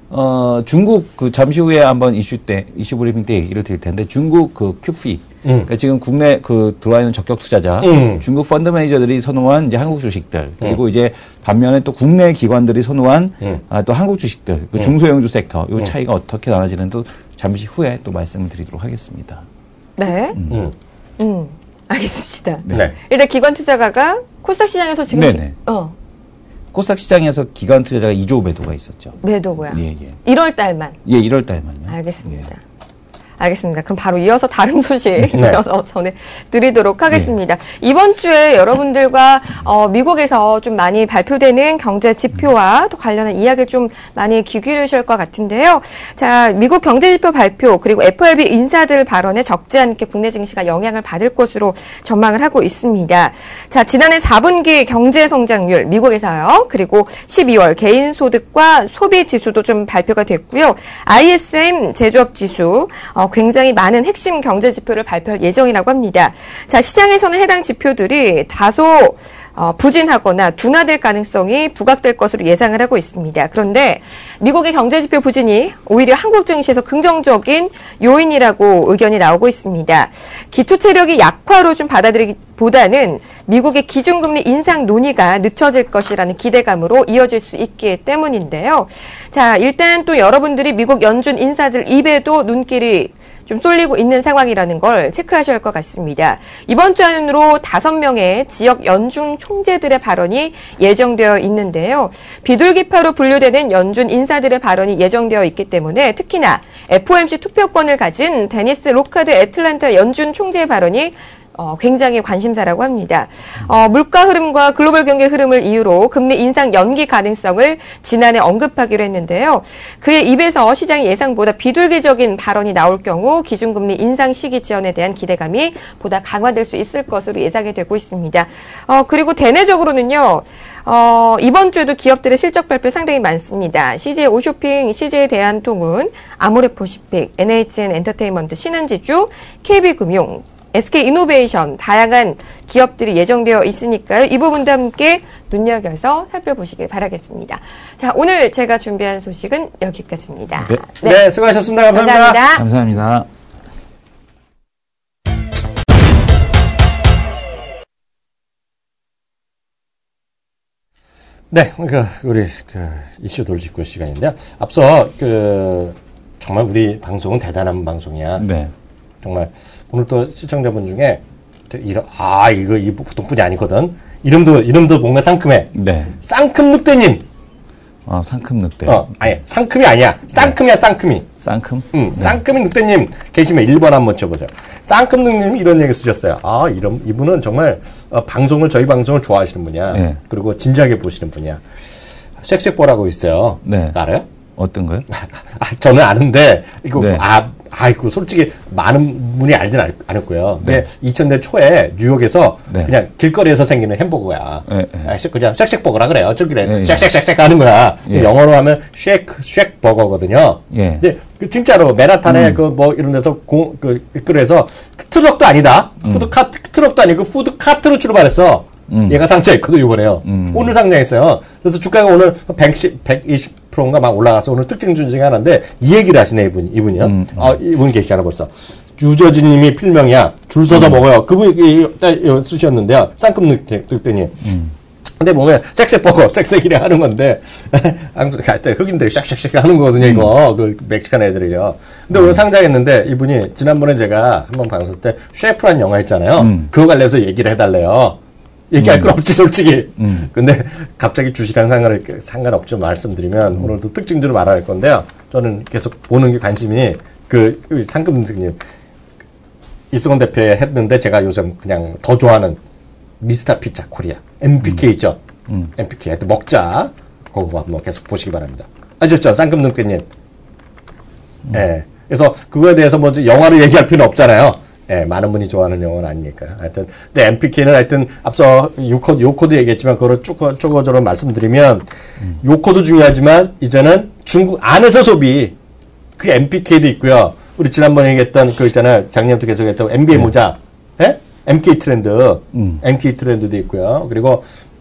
중국 그 잠시 후에 한번 이슈 브리핑 때 얘기를 드릴 텐데 중국 그 큐피. 그러니까 지금 국내 그 들어와 있는 적격 투자자, 중국 펀드 매니저들이 선호한 이제 한국 주식들, 그리고 이제 반면에 또 국내 기관들이 선호한 또 한국 주식들, 그 중소형주 섹터, 요 차이가 어떻게 나눠지는 또 잠시 후에 또 말씀을 드리도록 하겠습니다. 네. 알겠습니다. 네. 일단 기관 투자가가 코스닥 시장에서 지금 네네. 코스닥 시장에서 기관 투자자가 2조 매도가 있었죠. 매도고요. 예. 1월 달만. 예, 1월 달만요. 알겠습니다. 예. 알겠습니다. 그럼 바로 이어서 다른 소식 네. 전해드리도록 하겠습니다. 네. 이번 주에 여러분들과 미국에서 좀 많이 발표되는 경제 지표와 또 관련한 이야기를 좀 많이 귀 기울이실 것 같은데요. 자, 미국 경제 지표 발표 그리고 FRB 인사들 발언에 적지 않게 국내 증시가 영향을 받을 것으로 전망을 하고 있습니다. 자, 지난해 4분기 경제 성장률 미국에서요. 그리고 12월 개인 소득과 소비 지수도 좀 발표가 됐고요. ISM 제조업 지수 굉장히 많은 핵심 경제 지표를 발표할 예정이라고 합니다. 자, 시장에서는 해당 지표들이 다소 부진하거나 둔화될 가능성이 부각될 것으로 예상을 하고 있습니다. 그런데 미국의 경제지표 부진이 오히려 한국 증시에서 긍정적인 요인이라고 의견이 나오고 있습니다. 기초체력이 약화로 좀 받아들이기보다는 미국의 기준금리 인상 논의가 늦춰질 것이라는 기대감으로 이어질 수 있기 때문인데요. 자, 일단 또 여러분들이 미국 연준 인사들 입에도 눈길이 좀 쏠리고 있는 상황이라는 걸 체크하셔야 할 것 같습니다. 이번 주 안으로 5명의 지역 연준 총재들의 발언이 예정되어 있는데요. 비둘기파로 분류되는 연준 인사들의 발언이 예정되어 있기 때문에 특히나 FOMC 투표권을 가진 데니스 로카드 애틀랜타 연준 총재의 발언이 굉장히 관심사라고 합니다. 물가 흐름과 글로벌 경제 흐름을 이유로 금리 인상 연기 가능성을 지난해 언급하기로 했는데요. 그의 입에서 시장의 예상보다 비둘기적인 발언이 나올 경우 기준금리 인상 시기 지연에 대한 기대감이 보다 강화될 수 있을 것으로 예상이 되고 있습니다. 그리고 대내적으로는요. 이번 주에도 기업들의 실적 발표 상당히 많습니다. CJ 오쇼핑, CJ 대한통운, 아모레퍼시픽, NHN 엔터테인먼트, 신한지주, KB금융, SK이노베이션 다양한 기업들이 예정되어 있으니까요. 이 부분도 함께 눈여겨서 살펴보시길 바라겠습니다. 자, 오늘 제가 준비한 소식은 여기까지입니다. 네, 수고하셨습니다. 감사합니다. 감사합니다. 네, 그러니까 우리 이슈 돌직구 시간인데요. 앞서 정말 우리 방송은 대단한 방송이야. 네. 정말 오늘 또 시청자분 중에 이거 보통뿐이 아니거든. 이름도 뭔가 상큼해. 네. 쌍큼 늑대님. 상큼 늑대. 아니 상큼이 아니야. 쌍큼이야, 쌍큼이. 쌍큼? 네. 쌍큼이 늑대님 계시면 1번 한번 쳐보세요. 쌍큼 늑대님이 이런 얘기 쓰셨어요. 이분은 정말 저희 방송을 좋아하시는 분이야. 네. 그리고 진지하게 보시는 분이야. 섹섹보라고 있어요. 네. 알아요? 어떤 거요? 저는 아는데 이거 네. 이거 솔직히 많은 분이 알진 않았고요. 네. 근데 2000년 초에 뉴욕에서 네. 그냥 길거리에서 생기는 햄버거야. 네. 그냥 쉑쉑버거라 그래요. 저기래 네. 쉑쉑쉑쉑 하는 거야. 예. 영어로 하면 쉑버거거든요. 예. 근데 진짜로 맨하탄에 이런 데서 길거리에서 트럭도 아니다. 트럭도 아니고 푸드카트로 출발했어. 얘가 상장했거든, 이번에요. 오늘 상장했어요. 그래서 주가가 오늘 120%인가 막 올라가서 오늘 특징 중에 하나인데, 이 얘기를 하시네, 이분이요. 이분 계시잖아, 벌써. 유저진님이 필명이야. 줄 서서 먹어요. 그분이 쓰셨는데요. 쌍큼 늑대님. 근데 보면 쉑쉑버거, 쉑쉑이래 하는 건데, 흑인들이 쉑쉑쉑 하는 거거든요, 이거. 멕시칸 애들이요. 근데 오늘 상장했는데, 이분이 지난번에 제가 한번 방송 때 셰프란 영화 있잖아요. 그거 관련해서 얘기를 해달래요. 얘기할 건 없지, 솔직히. 근데 갑자기 주식이랑 상관없죠, 말씀드리면. 오늘도 특징들을 말할 건데요. 저는 계속 보는 게 관심이, 상금님, 이승원 대표 했는데 제가 요즘 그냥 더 좋아하는 미스터 피자 코리아. MPK 있죠? MPK. 하여튼 먹자. 그거 한번 계속 보시기 바랍니다. 아셨죠? 쌍금능태님. 예. 그래서 그거에 대해서 영화를 얘기할 필요는 없잖아요. 예, 많은 분이 좋아하는 영화는 아니니까. 하여튼, 근데 MPK는 하여튼, 앞서 요 코드 얘기했지만, 그거를 쪼거쪼거 말씀드리면, 요 코드 중요하지만, 이제는 중국 안에서 소비, 그 MPK도 있고요. 우리 지난번에 얘기했던, 있잖아요. 작년부터 계속 했던 NBA 모자, 예? MK 트렌드, MK 트렌드도 있고요. 그리고,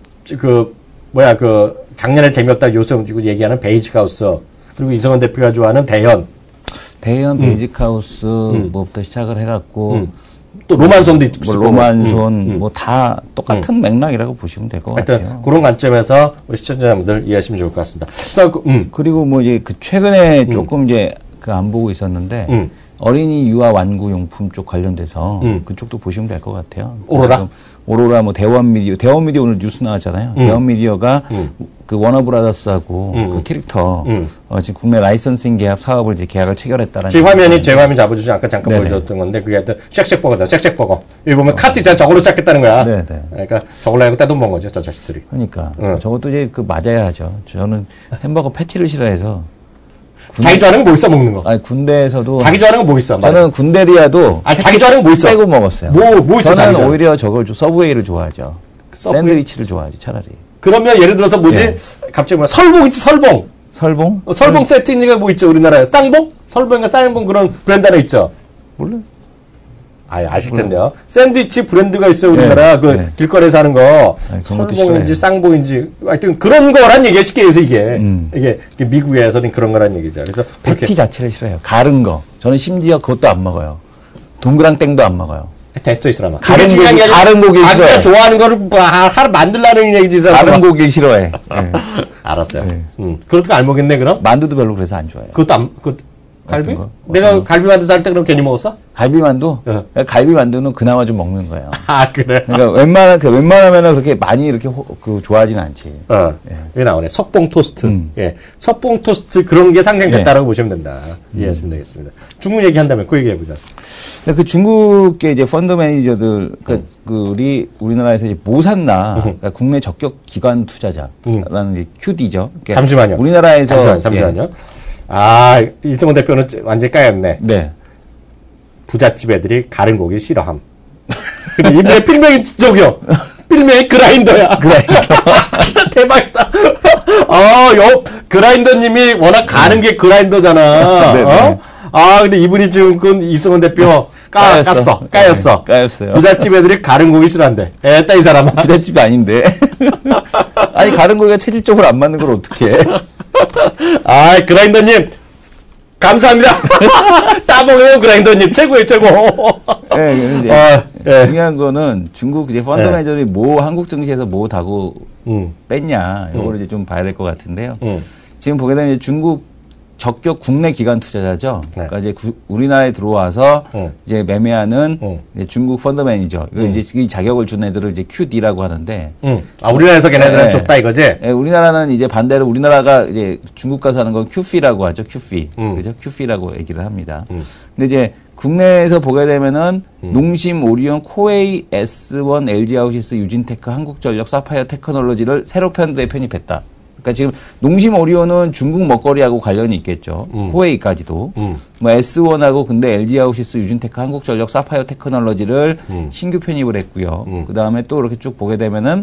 작년에 재미없다 요새 얘기하는 베이직 하우스, 그리고 이성원 대표가 좋아하는 대현, 베이직하우스 뭐부터 시작을 해갖고 또 로만손도 있고 로만손 다 똑같은 맥락이라고 보시면 될 것 같아요. 그런 관점에서 우리 시청자분들 이해하시면 좋을 것 같습니다. 그리고 최근에 조금 안 보고 있었는데 어린이 유아 완구 용품 쪽 관련돼서 그쪽도 보시면 될 것 같아요. 오로라 대원미디어 오늘 뉴스 나왔잖아요. 대원미디어가 그 워너브라더스하고 그 캐릭터 지금 국내 라이선싱 계약 사업을 이제 계약을 체결했다라는. 제 화면 잡아주시면 아까 잠깐 보여줬던 건데 그게 하여튼 쉑쉑버거다. 쉑쉑버거. 여기 보면 카트 있잖아. 저걸로 시작했다는 거야. 네네. 그러니까 저걸로 하고 떼돈 번 거죠. 저 자식들이. 그러니까 저것도 이제 맞아야 하죠. 저는 햄버거 패티를 싫어해서. 자기 좋아하는 거 뭐 있어 먹는 거? 아니 군대에서도 자기 좋아하는 거 뭐 있어? 저는 군대리아도 자기 좋아하는 거 뭐 있어? 빼고 먹었어요. 뭐 있어? 저는 오히려 서브웨이를 좋아하죠. 샌드위치를 좋아하지 차라리. 그러면 예를 들어서 갑자기 설봉 있지 설봉. 설봉 세팅이가 뭐 있죠 우리나라에? 쌍봉? 설봉인가 쌍봉 그런 브랜드 하나 있죠. 몰라. 아실 텐데요. 샌드위치 브랜드가 있어요, 우리나라. 길거리에서 하는 거. 설봉인지 쌍봉인지. 하여튼 그런 거란 얘기야, 쉽게 해서 이게. 이게 미국에서는 그런 거란 얘기죠. 그래서. 패티 자체를 싫어해요. 가른 거. 저는 심지어 그것도 안 먹어요. 동그랑땡도 안 먹어요. 됐어, 이 사람아. 가른 고기 싫어해. 자기가 좋아하는 거를 하루 만들라는 얘기지, 이 사람아. 가른 고기 싫어해. 알았어요. 그것도 안 먹겠네, 그럼? 만두도 별로 그래서 안 좋아해요. 갈비? 거. 내가 갈비만두 살 때 그럼 괜히 먹었어? 갈비만두? 갈비만두는 그나마 좀 먹는 거예요. 아, 그래? 그러니까 웬만하면은 그렇게 많이 이렇게 좋아하진 않지. 여기 나오네. 석봉 토스트. 예. 석봉 토스트 그런 게 상생됐다라고 보시면 된다. 이해하시면 되겠습니다. 중국 얘기한다면 그 얘기해보자. 그 중국계 이제 펀드 매니저들, 그리 우리나라에서 이제 뭐 샀나, 그러니까 국내 적격 기관 투자자라는 이제 QD죠. 그러니까 잠시만요. 우리나라에서. 잠시만요. 예. 아, 이승원 대표는 완전히 까였네. 네. 부잣집 애들이 가른 고기 싫어함. 근데 이번에 필명이 저기요. 필명이 그라인더야. 그라인더. 대박이다. 그라인더님이 워낙 가는 게 그라인더잖아. 네. 근데 이분이 지금 그 이승원 대표 까였어. 까였어요. 부잣집 애들이 가른 고기 싫어한대. 에따, 이 사람아. 부잣집이 아닌데. 아니, 가른 고기가 체질적으로 안 맞는 걸 어떻게 해. 그라인더님. 감사합니다. 따봉해요, 그라인더님. 최고예요, 최고. 중요한 거는 중국 이제 펀드 매니저들이 뭐 한국 증시에서 뭐 다고 뺐냐. 이거를 이제 좀 봐야 될 것 같은데요. 지금 보게 되면 중국 적격 국내 기관 투자자죠. 그러니까 이제 우리나라에 들어와서 이제 매매하는 이제 중국 펀드 매니저. 이제 이 자격을 준 애들을 이제 QD라고 하는데. 우리나라에서 걔네들은 줬다 이거지? 우리나라는 이제 반대로 우리나라가 이제 중국 가서 하는 건 QF라고 하죠. QF. 그죠? QF라고 얘기를 합니다. 근데 이제 국내에서 보게 되면은 농심, 오리온, 코웨이, S1, LG하우시스, 유진테크, 한국전력, 사파이어 테크놀로지를 새로 펀드에 편입했다. 그러니까 지금 농심 오리온은 중국 먹거리하고 관련이 있겠죠. 코웨이까지도. 뭐 S1하고 근데 LG하우시스, 유진테크, 한국전력, 사파이어 테크놀로지를 신규 편입을 했고요. 그 다음에 또 이렇게 쭉 보게 되면은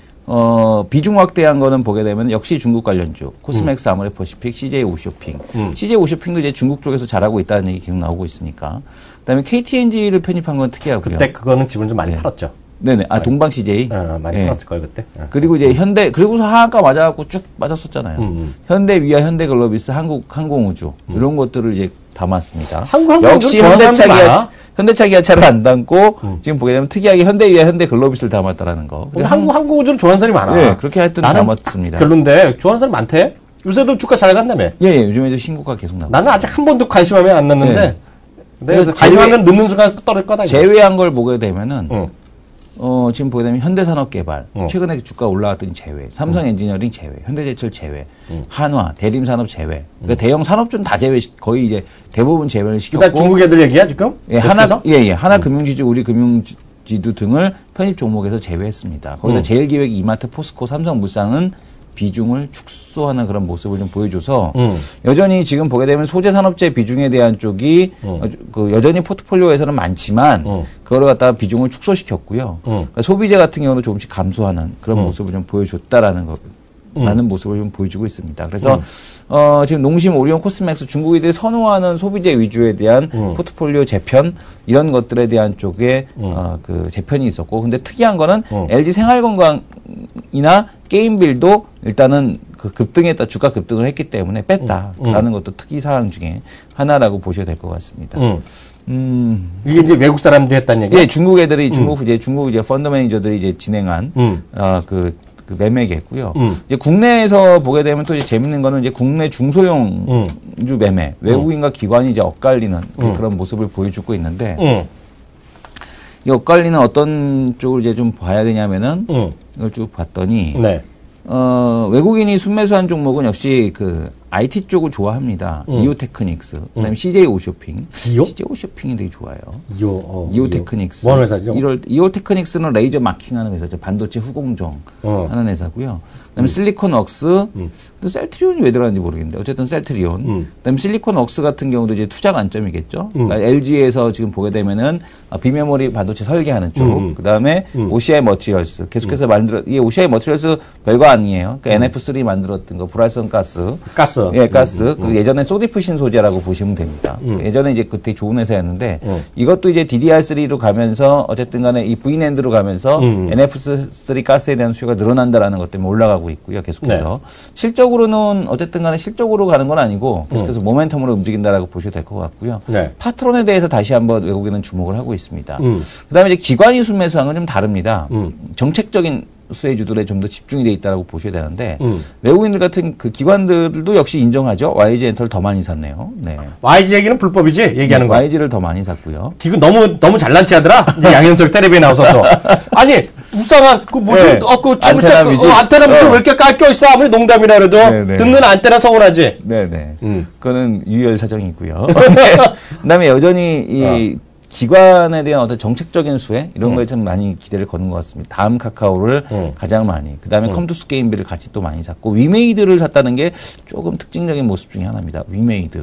비중 확대한 거는 보게 되면 역시 중국 관련주, 코스맥스, 아모레퍼시픽, CJ 오쇼핑. CJ 오쇼핑도 이제 중국 쪽에서 잘하고 있다는 얘기 계속 나오고 있으니까. 그다음에 KTNG를 편입한 건 특이하고요. 그때 그거는 지분 좀 많이 팔았죠. 네네. 동방 CJ. 많이 팔았을 거예요, 그때. 그리고 이제 현대, 그리고서 하한가 맞아갖고 쭉 빠졌었잖아요. 현대 위아, 현대 글로비스, 항공우주. 이런 것들을 이제 담았습니다. 역시 현대차 기아차를 안 담고 지금 보게 되면 특이하게 현대 위아, 현대 글로비스를 담았다라는 거. 항공우주는 좋아하는 사람이 많아. 네, 그렇게 하여튼 담았습니다. 별론데 좋아하는 사람 많대? 요새도 주가 잘 간다며? 예, 요즘에도 신고가 계속 나오고. 나는 아직 한 번도 관심하면 안 났는데. 내가 관심하면 넣는 순간 떨어질 거다. 제외한 걸 보게 되면은 지금 보게 되면 현대산업개발, 최근에 주가 올라왔더니 제외, 삼성엔지니어링 제외, 현대제철 제외, 한화, 대림산업 제외, 그러니까 대형 산업주는 다 제외, 거의 이제 대부분 제외를 시켰고. 중국 애들 얘기야 지금? 하나금융지주, 우리금융지주 등을 편입 종목에서 제외했습니다. 거기다 제일기획, 이마트, 포스코, 삼성물산은 비중을 축소하는 그런 모습을 좀 보여줘서 여전히 지금 보게 되면 소재산업재 비중에 대한 쪽이 여전히 포트폴리오에서는 많지만 그거를 갖다가 비중을 축소시켰고요. 그러니까 소비재 같은 경우는 조금씩 감소하는 그런 모습을 좀 보여줬다라는 거. 라는 모습을 좀 보여주고 있습니다. 그래서 지금 농심, 오리온, 코스맥스 중국인들이 선호하는 소비재 위주에 대한 포트폴리오 재편 이런 것들에 대한 쪽에 그 재편이 있었고, 근데 특이한 거는 LG 생활건강이나 게임빌도 일단은 그 급등했다, 주가 급등을 했기 때문에 뺐다라는 것도 특이 사항 중에 하나라고 보셔야 될 것 같습니다. 이게 이제 외국 사람들이 했다는 얘기야? 예, 중국 애들이 중국 이제 펀드 매니저들이 이제 진행한 그 매매겠고요. 이제 국내에서 보게 되면 또 이제 재밌는 거는 이제 국내 중소형주 매매, 외국인과 기관이 이제 엇갈리는 그런 모습을 보여주고 있는데, 이 엇갈리는 어떤 쪽을 이제 좀 봐야 되냐면은, 이걸 쭉 봤더니, 외국인이 순매수한 종목은 역시 그 IT 쪽을 좋아합니다. 이오테크닉스, 그다음에 CJ 오쇼핑. CJ 오쇼핑이 되게 좋아요. 이오테크닉스. 뭐 하는 회사죠? 이오테크닉스는 레이저 마킹하는 회사죠. 반도체 후공정 하는 회사고요. 그다음에 실리콘웍스. 또 셀트리온이 왜 들어갔는지 모르겠는데 어쨌든 셀트리온. 그다음에 실리콘웍스 같은 경우도 이제 투자 관점이겠죠. 그러니까 LG에서 지금 보게 되면은 비메모리 반도체 설계하는 쪽. 그다음에 OCI 머티리얼스. 계속해서 이 OCI 머티리얼스 별거 아니에요. 그러니까 NF3 만들었던 거 브라이선 가스. 예, 가스. 그 예전에 소디프신 소재라고 보시면 됩니다. 예전에 이제 그때 좋은 회사였는데 이것도 이제 DDR3로 가면서 어쨌든 간에 이 V낸드로 가면서 NF3 가스에 대한 수요가 늘어난다라는 것 때문에 올라가고 있고요. 계속해서. 실적으로는 어쨌든 간에 실적으로 가는 건 아니고 계속해서 모멘텀으로 움직인다라고 보셔도 될 것 같고요. 파트론에 대해서 다시 한번 외국인은 주목을 하고 있습니다. 그다음에 이제 기관이 순매수한 건 좀 다릅니다. 정책적인 수혜주들에 좀 더 집중이 돼 있다라고 보셔야 되는데 외국인들 같은 그 기관들도 역시 인정하죠. YG 엔터를 더 많이 샀네요. 네. YG 얘기는 불법이지 얘기하는 거. YG를 더 많이 샀고요. 기그 너무 잘난 체하더라. 양현석 텔레비에 나와서 아니 불쌍한 그 뭐지? 네. 그 안테나 뮤직. 안테나 뮤직 왜 이렇게 깔겨 있어? 아무리 농담이라 그래도 네. 듣는 안테나 서운하지. 네네. 그거는 유혈 사정이고요. 그다음에 여전히 이 기관에 대한 어떤 정책적인 수혜 이런 거에 좀 많이 기대를 거는 것 같습니다. 다음 카카오를 가장 많이, 그다음에 컴투스 게임비를 같이 또 많이 샀고 위메이드를 샀다는 게 조금 특징적인 모습 중에 하나입니다. 위메이드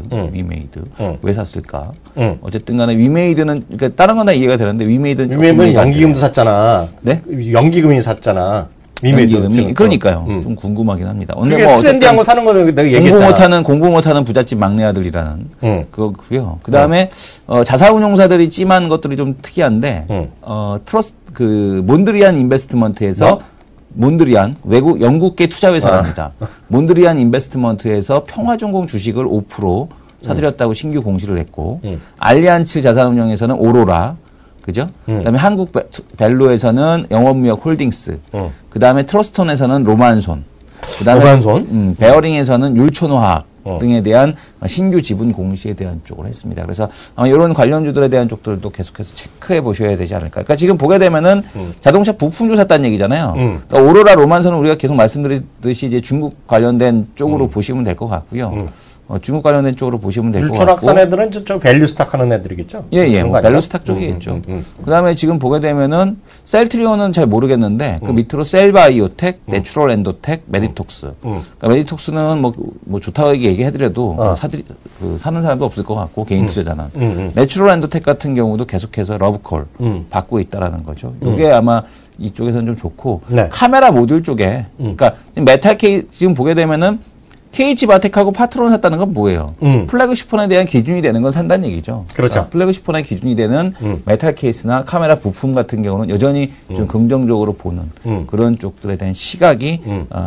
왜 샀을까? 어쨌든간에 위메이드는 그러니까 다른 건 다 이해가 되는데 위메이드는 연기금도 샀잖아. 네? 연기금이 샀잖아. 연기금이 그러니까요. 좀 궁금하긴 합니다. 그게 뭐 트렌디한 거 사는 거는 내가 얘기했잖아. 공부 못하는 부잣집 막내 아들이라는 그거고요. 그 다음에 자사운용사들이 찜한 것들이 좀 특이한데 트러스트 그 몬드리안 인베스트먼트에서 몬드리안 영국계 투자회사랍니다. 몬드리안 인베스트먼트에서 평화전공 주식을 5% 사들였다고 신규 공시를 했고 알리안츠 자산운용에서는 오로라 그죠? 그다음에 한국 벨로에서는 영업무역 홀딩스, 그다음에 트러스톤에서는 로만손, 그다음에 로만손? 베어링에서는 율촌화학 등에 대한 신규 지분 공시에 대한 쪽을 했습니다. 그래서 아마 이런 관련주들에 대한 쪽들도 계속해서 체크해 보셔야 되지 않을까. 그러니까 지금 보게 되면은 자동차 부품주 샀다는 얘기잖아요. 그러니까 오로라, 로만손은 우리가 계속 말씀드렸듯이 이제 중국 관련된 쪽으로 보시면 될 것 같고요. 중국 관련된 쪽으로 보시면 될 것 같고. 율촌학산 애들은 저 밸류 스탁 하는 애들이겠죠? 예. 뭐 밸류 스탁 쪽이겠죠. 그 다음에 지금 보게 되면은 셀트리온은 잘 모르겠는데 그 밑으로 셀바이오텍, 내추럴 엔도텍, 메디톡스. 그러니까 메디톡스는 뭐 좋다고 얘기해드려도 사는 사람도 없을 것 같고 개인 투자자는. 내추럴 엔도텍 같은 경우도 계속해서 러브콜 받고 있다라는 거죠. 이게 아마 이쪽에서는 좀 좋고 네. 카메라 모듈 쪽에 그러니까 메탈 케이스 지금 보게 되면은 KH바텍하고 파트론 샀다는 건 뭐예요? 플래그십 폰에 대한 기준이 되는 건 산다는 얘기죠. 그렇죠. 플래그십 폰의 기준이 되는 메탈 케이스나 카메라 부품 같은 경우는 여전히 좀 긍정적으로 보는 그런 쪽들에 대한 시각이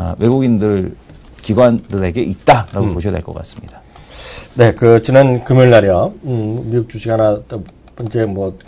외국인들 기관들에게 있다라고 보셔야 될 것 같습니다. 네, 그 지난 금요일 날이요. 미국 주식 하나 이제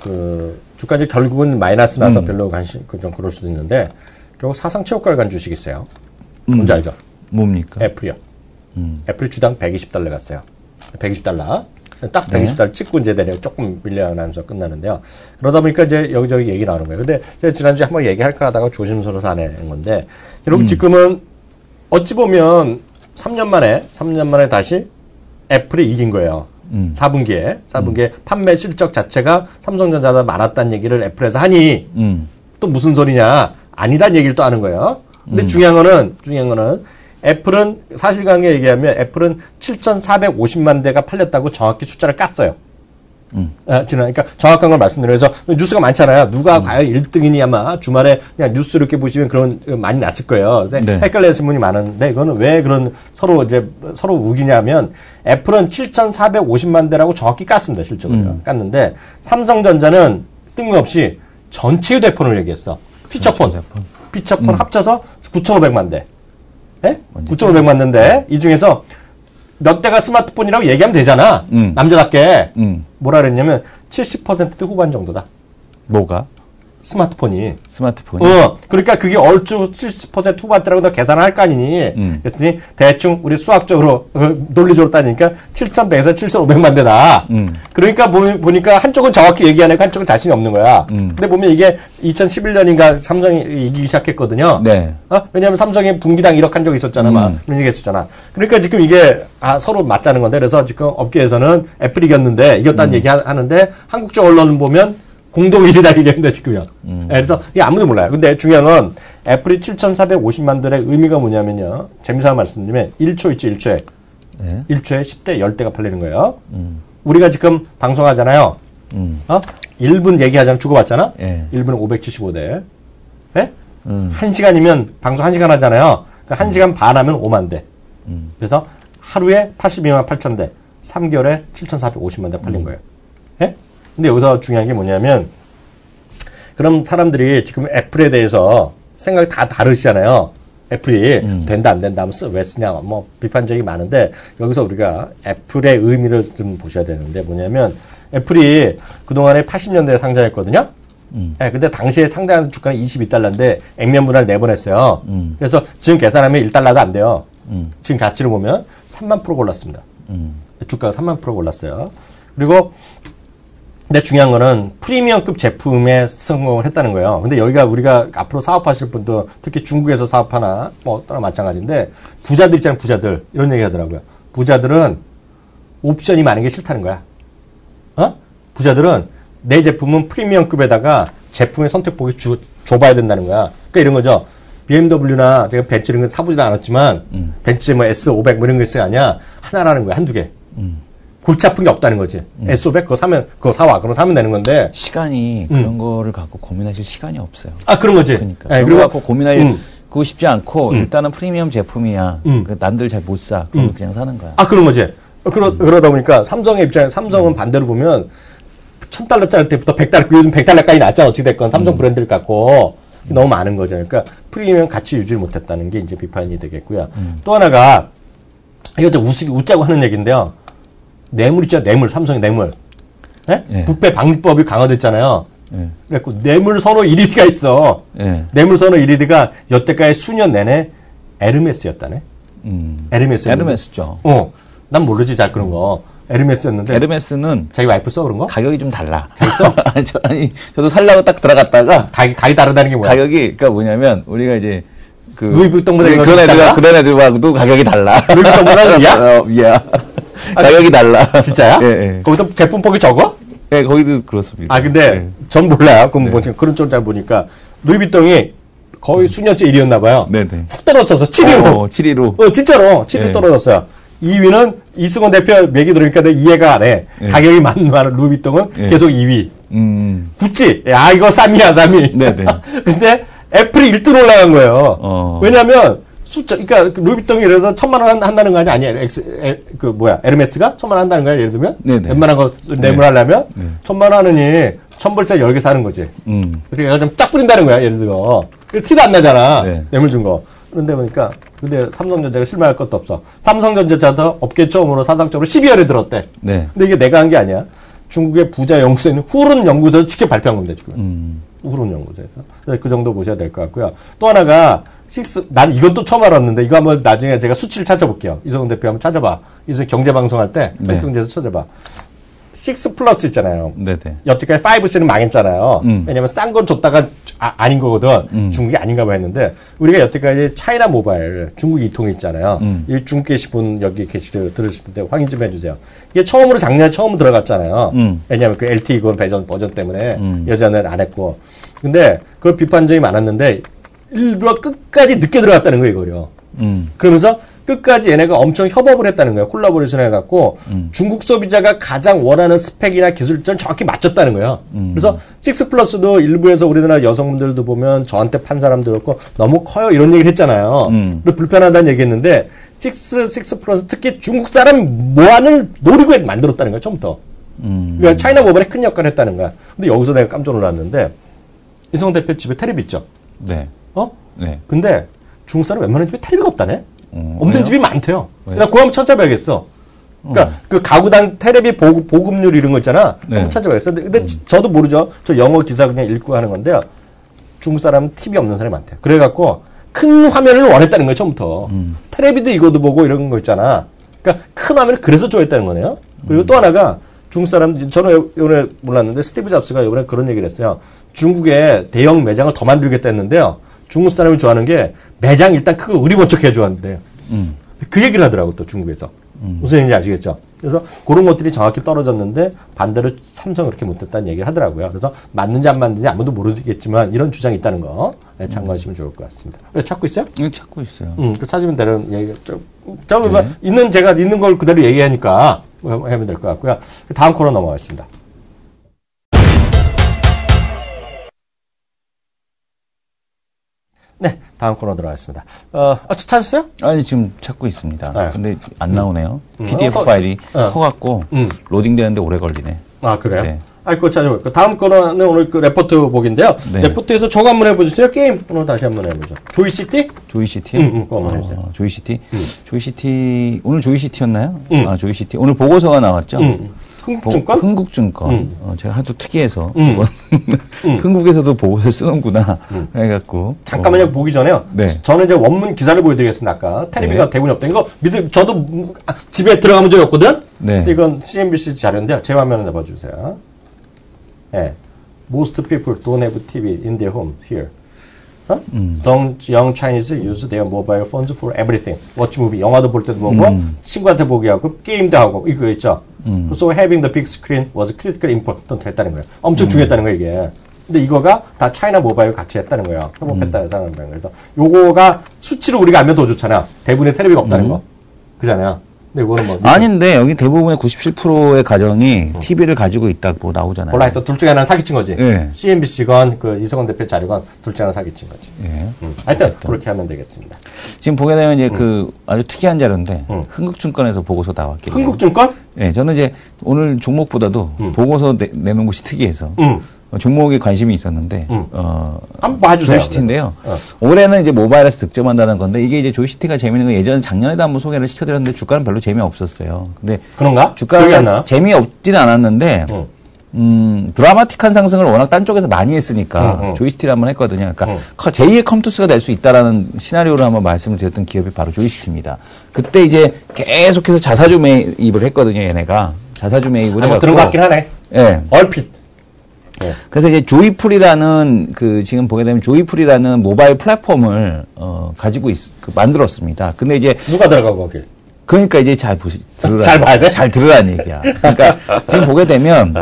주가지 결국은 마이너스 나서 별로 관심 좀 그럴 수도 있는데 결국 사상 최고가를 간 주식이 있어요. 뭔지 알죠? 뭡니까? 애플이요. 애플이 주당 $120 갔어요. $120. 딱 $120 찍고 이제 내려 조금 밀려나면서 끝나는데요. 그러다 보니까 이제 여기저기 얘기 나오는 거예요. 근데 제가 지난주에 한번 얘기할까 하다가 조심스러워서 안 한 건데, 여러분 지금은 어찌 보면 3년 만에 다시 애플이 이긴 거예요. 4분기에 판매 실적 자체가 삼성전자보다 많았다는 얘기를 애플에서 하니 또 무슨 소리냐? 아니다는 얘기를 또 하는 거예요. 근데 중요한 거는 애플은 사실관계 얘기하면 애플은 7,450만 대가 팔렸다고 정확히 숫자를 깠어요. 그러니까 정확한 걸 말씀드려서 뉴스가 많잖아요. 누가 과연 1등이니 아마 주말에 그냥 뉴스 이렇게 보시면 그런 많이 났을 거예요. 근데 헷갈리는 분이 많은데 이거는 왜 그런 서로 우기냐면 애플은 7,450만 대라고 정확히 깠습니다. 실적으로 깠는데 삼성전자는 뜬금없이 전체 휴대폰을 얘기했어. 피처폰 합쳐서 9,500만 대. 네? 9,500만 대인데 이 중에서 몇 대가 스마트폰이라고 얘기하면 되잖아. 남자답게. 뭐라 그랬냐면 70% 후반 정도다. 뭐가? 스마트폰이. 그러니까 그게 얼추 70% 후반대라고 너 계산할 거 아니니. 그랬더니 대충 우리 수학적으로 논리적으로 따지니까 7,100에서 7,500만 대다. 그러니까 보니까 한쪽은 정확히 얘기하니까 한쪽은 자신이 없는 거야. 근데 보면 이게 2011년인가 삼성이 이기기 시작했거든요. 네. 왜냐하면 삼성이 분기당 1억 한 적이 있었잖아. 막 그런 얘기 했었잖아. 그러니까 지금 이게 서로 맞자는 건데 그래서 지금 업계에서는 애플이 이겼다는 얘기 하는데 한국적 언론은 보면 공동 1위다 얘기했는데 지금요. 그래서 이게 아무도 몰라요. 근데 중요한 건 애플이 7,450만 대의 의미가 뭐냐면요. 재미삼아 말씀드리면 1초 있지 1초에. 네. 1초에 10대 10대가 팔리는 거예요. 우리가 지금 방송하잖아요. 1분 얘기하자면 주고받잖아. 1분에 575대. 네? 1시간이면 방송 1시간 하잖아요. 그러니까 1시간 반 하면 5만 대. 그래서 하루에 82만 8천 대. 3개월에 7,450만 대 팔린 거예요. 네? 근데 여기서 중요한 게 뭐냐면 그럼 사람들이 지금 애플에 대해서 생각이 다 다르시잖아요. 애플이 된다 안 된다 하면 왜 쓰냐 뭐 비판적이 많은데 여기서 우리가 애플의 의미를 좀 보셔야 되는데 뭐냐면 애플이 그동안에 80년대에 상장했거든요. 네, 근데 당시에 상대하는 주가는 22달러인데 액면 분할 4번 했어요. 그래서 지금 계산하면 1달러도 안 돼요. 지금 가치로 보면 3만 프로 올랐습니다. 주가가 3만 프로 올랐어요. 그리고 근데 중요한 거는 프리미엄급 제품에 성공을 했다는 거예요. 근데 여기가 우리가 앞으로 사업하실 분도 특히 중국에서 사업하나 뭐 또나 마찬가지인데 부자들 있잖아요. 부자들 이런 얘기 하더라고요. 부자들은 옵션이 많은 게 싫다는 거야. 부자들은 내 제품은 프리미엄급에다가 제품의 선택폭이 좁아야 된다는 거야. 그러니까 이런 거죠. BMW나 제가 벤츠 이런 거 사보지도 않았지만 벤츠 뭐 S500 뭐 이런 거 있어야 하냐 하나라는 거야. 한두 개. 골치 아픈 게 없다는 거지. S500 그거 사면 그거 사와. 그럼 사면 되는 건데 시간이 그런 거를 갖고 고민하실 시간이 없어요. 아 그런 거지. 그러니까 네, 그거 갖고 고민할 그거 쉽지 않고 일단은 프리미엄 제품이야. 그 남들 잘 못 사. 그럼 그냥 사는 거야. 아 그런 거지. 그러다 보니까 삼성의 입장에 삼성은 반대로 보면 1,000달러짜리 때부터 100달러 요즘 100달러까지 났잖아. 어찌 됐건 삼성 브랜드를 갖고 너무 많은 거죠. 그러니까 프리미엄 가치 유지를 못했다는 게 이제 비판이 되겠고요. 또 하나가 이것도 웃자고 하는 얘기인데요. 뇌물 있죠. 뇌물. 삼성의 뇌물. 네? 네. 부패 방지법이 강화됐잖아요. 네. 그래갖고 뇌물 선호 1위가 있어. 네. 뇌물 선호 1위가 여태까지 수년 내내 에르메스였다네. 에르메스죠. 난 모르지 잘 그런 거. 에르메스였는데. 에르메스는 자기 와이프 써 그런 거? 가격이 좀 달라. 자기 써? 아니 저도 살라고 딱 들어갔다가 가격이 다르다는 게 뭐야? 가격이 그러니까 뭐냐면 우리가 이제 그 루이비통보다 그런 애들과도 가격이 달라. 루이비통보다 위야? 위야. 가격이 달라. 진짜야? 예, 예. 거기도 제품폭이 적어? 네, 거기도 그렇습니다. 아, 근데 네. 전 몰라요. 그럼 네. 뭐 그런 쪽 잘 보니까 루이비통이 거의 수년째 1위였나 봐요. 네네. 훅 떨어졌어. 7위로. 7위로. 진짜로 7위로 네. 떨어졌어요. 2위는 이승원 대표 얘기 들으니까 내가 이해가 안 해. 네. 가격이 맞는 루이비통은 네. 계속 2위. 구찌. 야, 이거 3위야, 3위. 네네. 근데 애플이 1등 올라간 거예요. 왜냐면 숫자, 그러니까 루이비통이 예를 들어 1,000만 원 한다는 거 아니야? 아니야. 에르메스가 1,000만 원 한다는 거야? 예를 들면? 네네. 웬만한 거 뇌물하려면? 네. 1,000만 원 하느니 1,000불짜리 10개 사는 거지. 그러니까 좀 쫙 뿌린다는 거야, 예를 들어. 티도 안 나잖아. 네. 뇌물 준 거. 그런데 보니까, 근데 삼성전자가 실망할 것도 없어. 삼성전자도 업계 처음으로 사상적으로 12월에 들었대. 네. 근데 이게 내가 한 게 아니야. 중국의 부자 연구소에 있는 후른 연구소에서 직접 발표한 겁니다, 지금. 후른 연구소에서. 그 정도 보셔야 될 것 같고요. 또 하나가, 난 이것도 처음 알았는데, 이거 한번 나중에 제가 수치를 찾아볼게요. 이성훈 대표 한번 찾아봐. 이제 경제방송 할 때, 네. 경제에서 찾아봐. 6 플러스 있잖아요. 네네. 여태까지 5C는 망했잖아요. 왜냐면 싼 건 줬다가 아닌 거거든. 중국이 아닌가 봐 했는데, 우리가 여태까지 차이나 모바일, 중국 이통이 있잖아요. 이 중국 계신 분, 여기 들으실 분들 확인 좀 해주세요. 이게 처음으로 작년에 처음 들어갔잖아요. 왜냐면 그 LTE 그건 버전 때문에 여전히 안 했고. 근데 그걸 비판적이 많았는데, 일부러 끝까지 늦게 들어갔다는 거예요, 이거요. 그러면서 끝까지 얘네가 엄청 협업을 했다는 거예요. 콜라보레이션 해갖고 중국 소비자가 가장 원하는 스펙이나 기술점 정확히 맞췄다는 거예요. 그래서 6 플러스도 일부에서 우리나라 여성분들도 보면 저한테 판 사람들 없고 너무 커요 이런 얘기를 했잖아요. 그리고 불편하다는 얘기했는데 6 플러스 특히 중국 사람 모안을 노리고 만들었다는 거예요. 처음부터. 그러니까 차이나 모바일에 큰 역할을 했다는 거야. 근데 여기서 내가 깜짝 놀랐는데 이성훈 대표 집에 텔레비 있죠? 네. 네. 근데 중국 사람 웬만한 집에 텔레비가 없다네? 없는 왜요? 집이 많대요. 왜요? 나 그거 한번 찾아봐야겠어. 그러니까 그 가구당 텔레비 보급률 이런 거 있잖아. 네. 한번 찾아봐야겠어. 근데 저도 모르죠. 저 영어 기사 그냥 읽고 하는 건데요. 중국 사람은 TV 없는 사람이 많대요. 그래갖고 큰 화면을 원했다는 거예요, 처음부터. 텔레비도 이거도 보고 이런 거 있잖아. 그러니까 큰 화면을 그래서 좋아했다는 거네요. 그리고 또 하나가 중국 사람, 저는 이번에 몰랐는데 스티브 잡스가 이번에 그런 얘기를 했어요. 중국에 대형 매장을 더 만들겠다 했는데요. 중국 사람이 좋아하는 게 매장 일단 크고 의리번쩍 해줘야 그 얘기를 하더라고 또 중국에서. 무슨 얘기인지 아시겠죠? 그래서 그런 것들이 정확히 떨어졌는데 반대로 삼성은 그렇게 못했다는 얘기를 하더라고요. 그래서 맞는지 안 맞는지 아무도 모르겠지만 이런 주장이 있다는 거 참고하시면 좋을 것 같습니다. 왜 찾고 있어요? 네, 찾고 있어요. 그 찾으면 되는 얘기가 좀 제가 있는 걸 그대로 얘기하니까 하면 될 것 같고요. 다음 코너 넘어가겠습니다. 네, 다음 코너 들어가겠습니다. 찾았어요? 아니 지금 찾고 있습니다. 네. 근데 안 나오네요. PDF 파일이 커갖고 로딩되는데 오래 걸리네. 아 그래요? 네. 그거 찾아볼게요. 다음 거는 오늘 그 레포트 보기인데요. 네. 레포트에서 저거 한번 해보세요. 게임 오늘 다시 한번 해보죠. 조이시티? 조이시티요? 그거 한번 해보세요. 조이시티? 조이시티 오늘 조이시티였나요? 아 조이시티 오늘 보고서가 나왔죠. 흥국증권? 흥국증권. 제가 하도 특이해서 흥국에서도 보고서 쓰는구나 해갖고. 잠깐만요. 보기 전에요. 네. 저는 이제 원문 기사를 보여드리겠습니다. 아까 텔레비가 대본이 없다. 이거 저도 집에 들어가본 적이 없거든. 네. 이건 CNBC 자료인데요. 제 화면을 잡아주세요. 네. Most people don't have TV in their home here. Don't young Chinese use their mobile phones for everything. Watch movie, 영화도 볼 때도 보고, 친구한테 보게 하고, 게임도 하고, 이거 있죠. So having the big screen was critically important 했다는 거예요. 엄청 중요했다는 거예요, 이게. 근데 이거가 다 차이나 모바일 같이 했다는 거예요. 협업했다는 사람들. 그래서 요거가 수치로 우리가 알면 더 좋잖아. 대부분의 텔레비가 없다는 거. 그잖아요. 근데 이거는 뭐. 아닌데, 여기 대부분의 97%의 가정이 TV를 가지고 있다고 나오잖아요. 몰라, 또 둘 중에 하나는 사기친 거지. 예. CNBC건, 이성원 대표 자료건, 둘 중에 하나 사기친 거지. 예. 하여튼, 그렇게 하면 되겠습니다. 지금 보게 되면 이제 아주 특이한 자료인데, 흥국증권에서 보고서 나왔길래. 흥국증권? 예, 저는 이제 오늘 종목보다도 보고서 내놓은 것이 특이해서. 종목에 관심이 있었는데, 한번 봐주세요. 조이시티인데요. 올해는 이제 모바일에서 득점한다는 건데, 이게 이제 조이시티가 재미있는 건 예전 작년에도 한번 소개를 시켜드렸는데, 주가는 별로 재미없었어요. 근데. 그런가? 주가가 재미없지는 않았는데, 드라마틱한 상승을 워낙 딴 쪽에서 많이 했으니까, 조이시티를 한번 했거든요. 그러니까, 제2의 컴투스가 될 수 있다라는 시나리오를 한번 말씀을 드렸던 기업이 바로 조이시티입니다. 그때 이제 계속해서 자사주 매입을 했거든요, 얘네가. 자사주 매입을 해갖고. 들은 것 같긴 하네. 예. 얼핏. 그래서 이제 조이풀이라는 지금 보게 되면 조이풀이라는 모바일 플랫폼을 가지고 만들었습니다. 근데 이제 누가 들어가고 거길? 그러니까 이제 들으라. 잘 봐야 돼? 잘 들으라는 얘기야. 그러니까 지금 보게 되면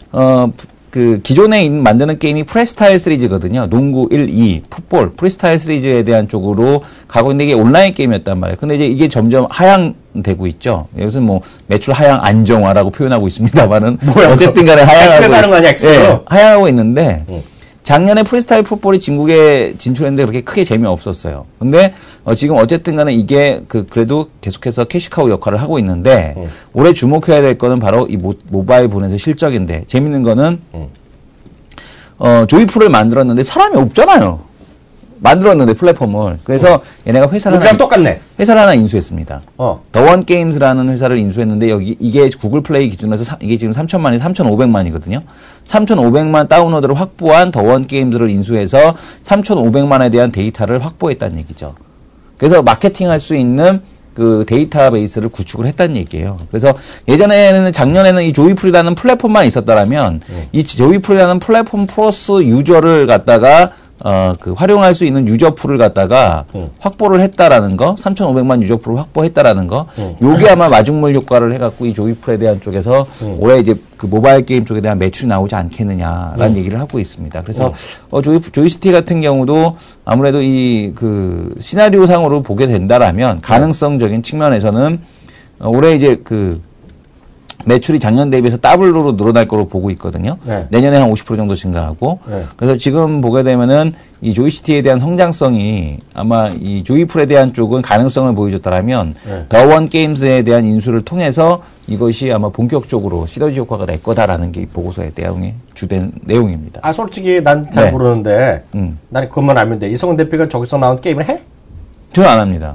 기존에 만드는 게임이 프리스타일 시리즈거든요. 농구 1, 2, 풋볼, 프리스타일 시리즈에 대한 쪽으로 가고 있는데 이게 온라인 게임이었단 말이에요. 근데 이제 이게 점점 하향되고 있죠. 여기서 뭐 매출 하향 안정화라고 표현하고 있습니다만은 어쨌든 간에 하향하고 있는데 작년에 프리스타일 풋볼이 중국에 진출했는데 그렇게 크게 재미없었어요. 근데 지금 어쨌든 간에 이게 그래도 계속해서 캐시카우 역할을 하고 있는데 올해 주목해야 될 거는 바로 이 모바일 분에서 실적인데 재밌는 거는 조이풀을 만들었는데 사람이 없잖아요. 만들었는데 플랫폼을. 그래서 얘네가 회사를 하나 인수했습니다. 더원 게임즈라는 회사를 인수했는데 이게 구글 플레이 기준으로 해서 이게 지금 3,000만이 3,500만이거든요. 3,500만 다운로드를 확보한 더원 게임즈를 인수해서 3,500만에 대한 데이터를 확보했다는 얘기죠. 그래서 마케팅할 수 있는 그 데이터베이스를 구축을 했다는 얘기예요. 그래서 작년에는 이 조이풀이라는 플랫폼만 있었다라면 이 조이풀이라는 플랫폼 플러스 유저를 갖다가 활용할 수 있는 유저풀을 갖다가 확보를 했다라는 거, 3,500만 유저풀을 확보했다라는 거, 요게 아마 마중물 효과를 해갖고 이 조이풀에 대한 쪽에서 올해 이제 그 모바일 게임 쪽에 대한 매출이 나오지 않겠느냐라는 얘기를 하고 있습니다. 그래서 조이시티 같은 경우도 아무래도 이 시나리오 상으로 보게 된다라면 가능성적인 측면에서는 올해 이제 매출이 작년 대비해서 더블로 늘어날 거로 보고 있거든요. 네. 내년에 한 50% 정도 증가하고. 네. 그래서 지금 보게 되면은 이 조이시티에 대한 성장성이 아마 이 조이풀에 대한 쪽은 가능성을 보여줬다라면 더원 게임즈에 대한 인수를 통해서 이것이 아마 본격적으로 시너지 효과가 낼 거다라는 게 이 보고서의 내용의 주된 내용입니다. 솔직히 난 잘 모르는데 난 그것만 알면 돼. 이성훈 대표가 저기서 나온 게임을 해? 저는 안 합니다.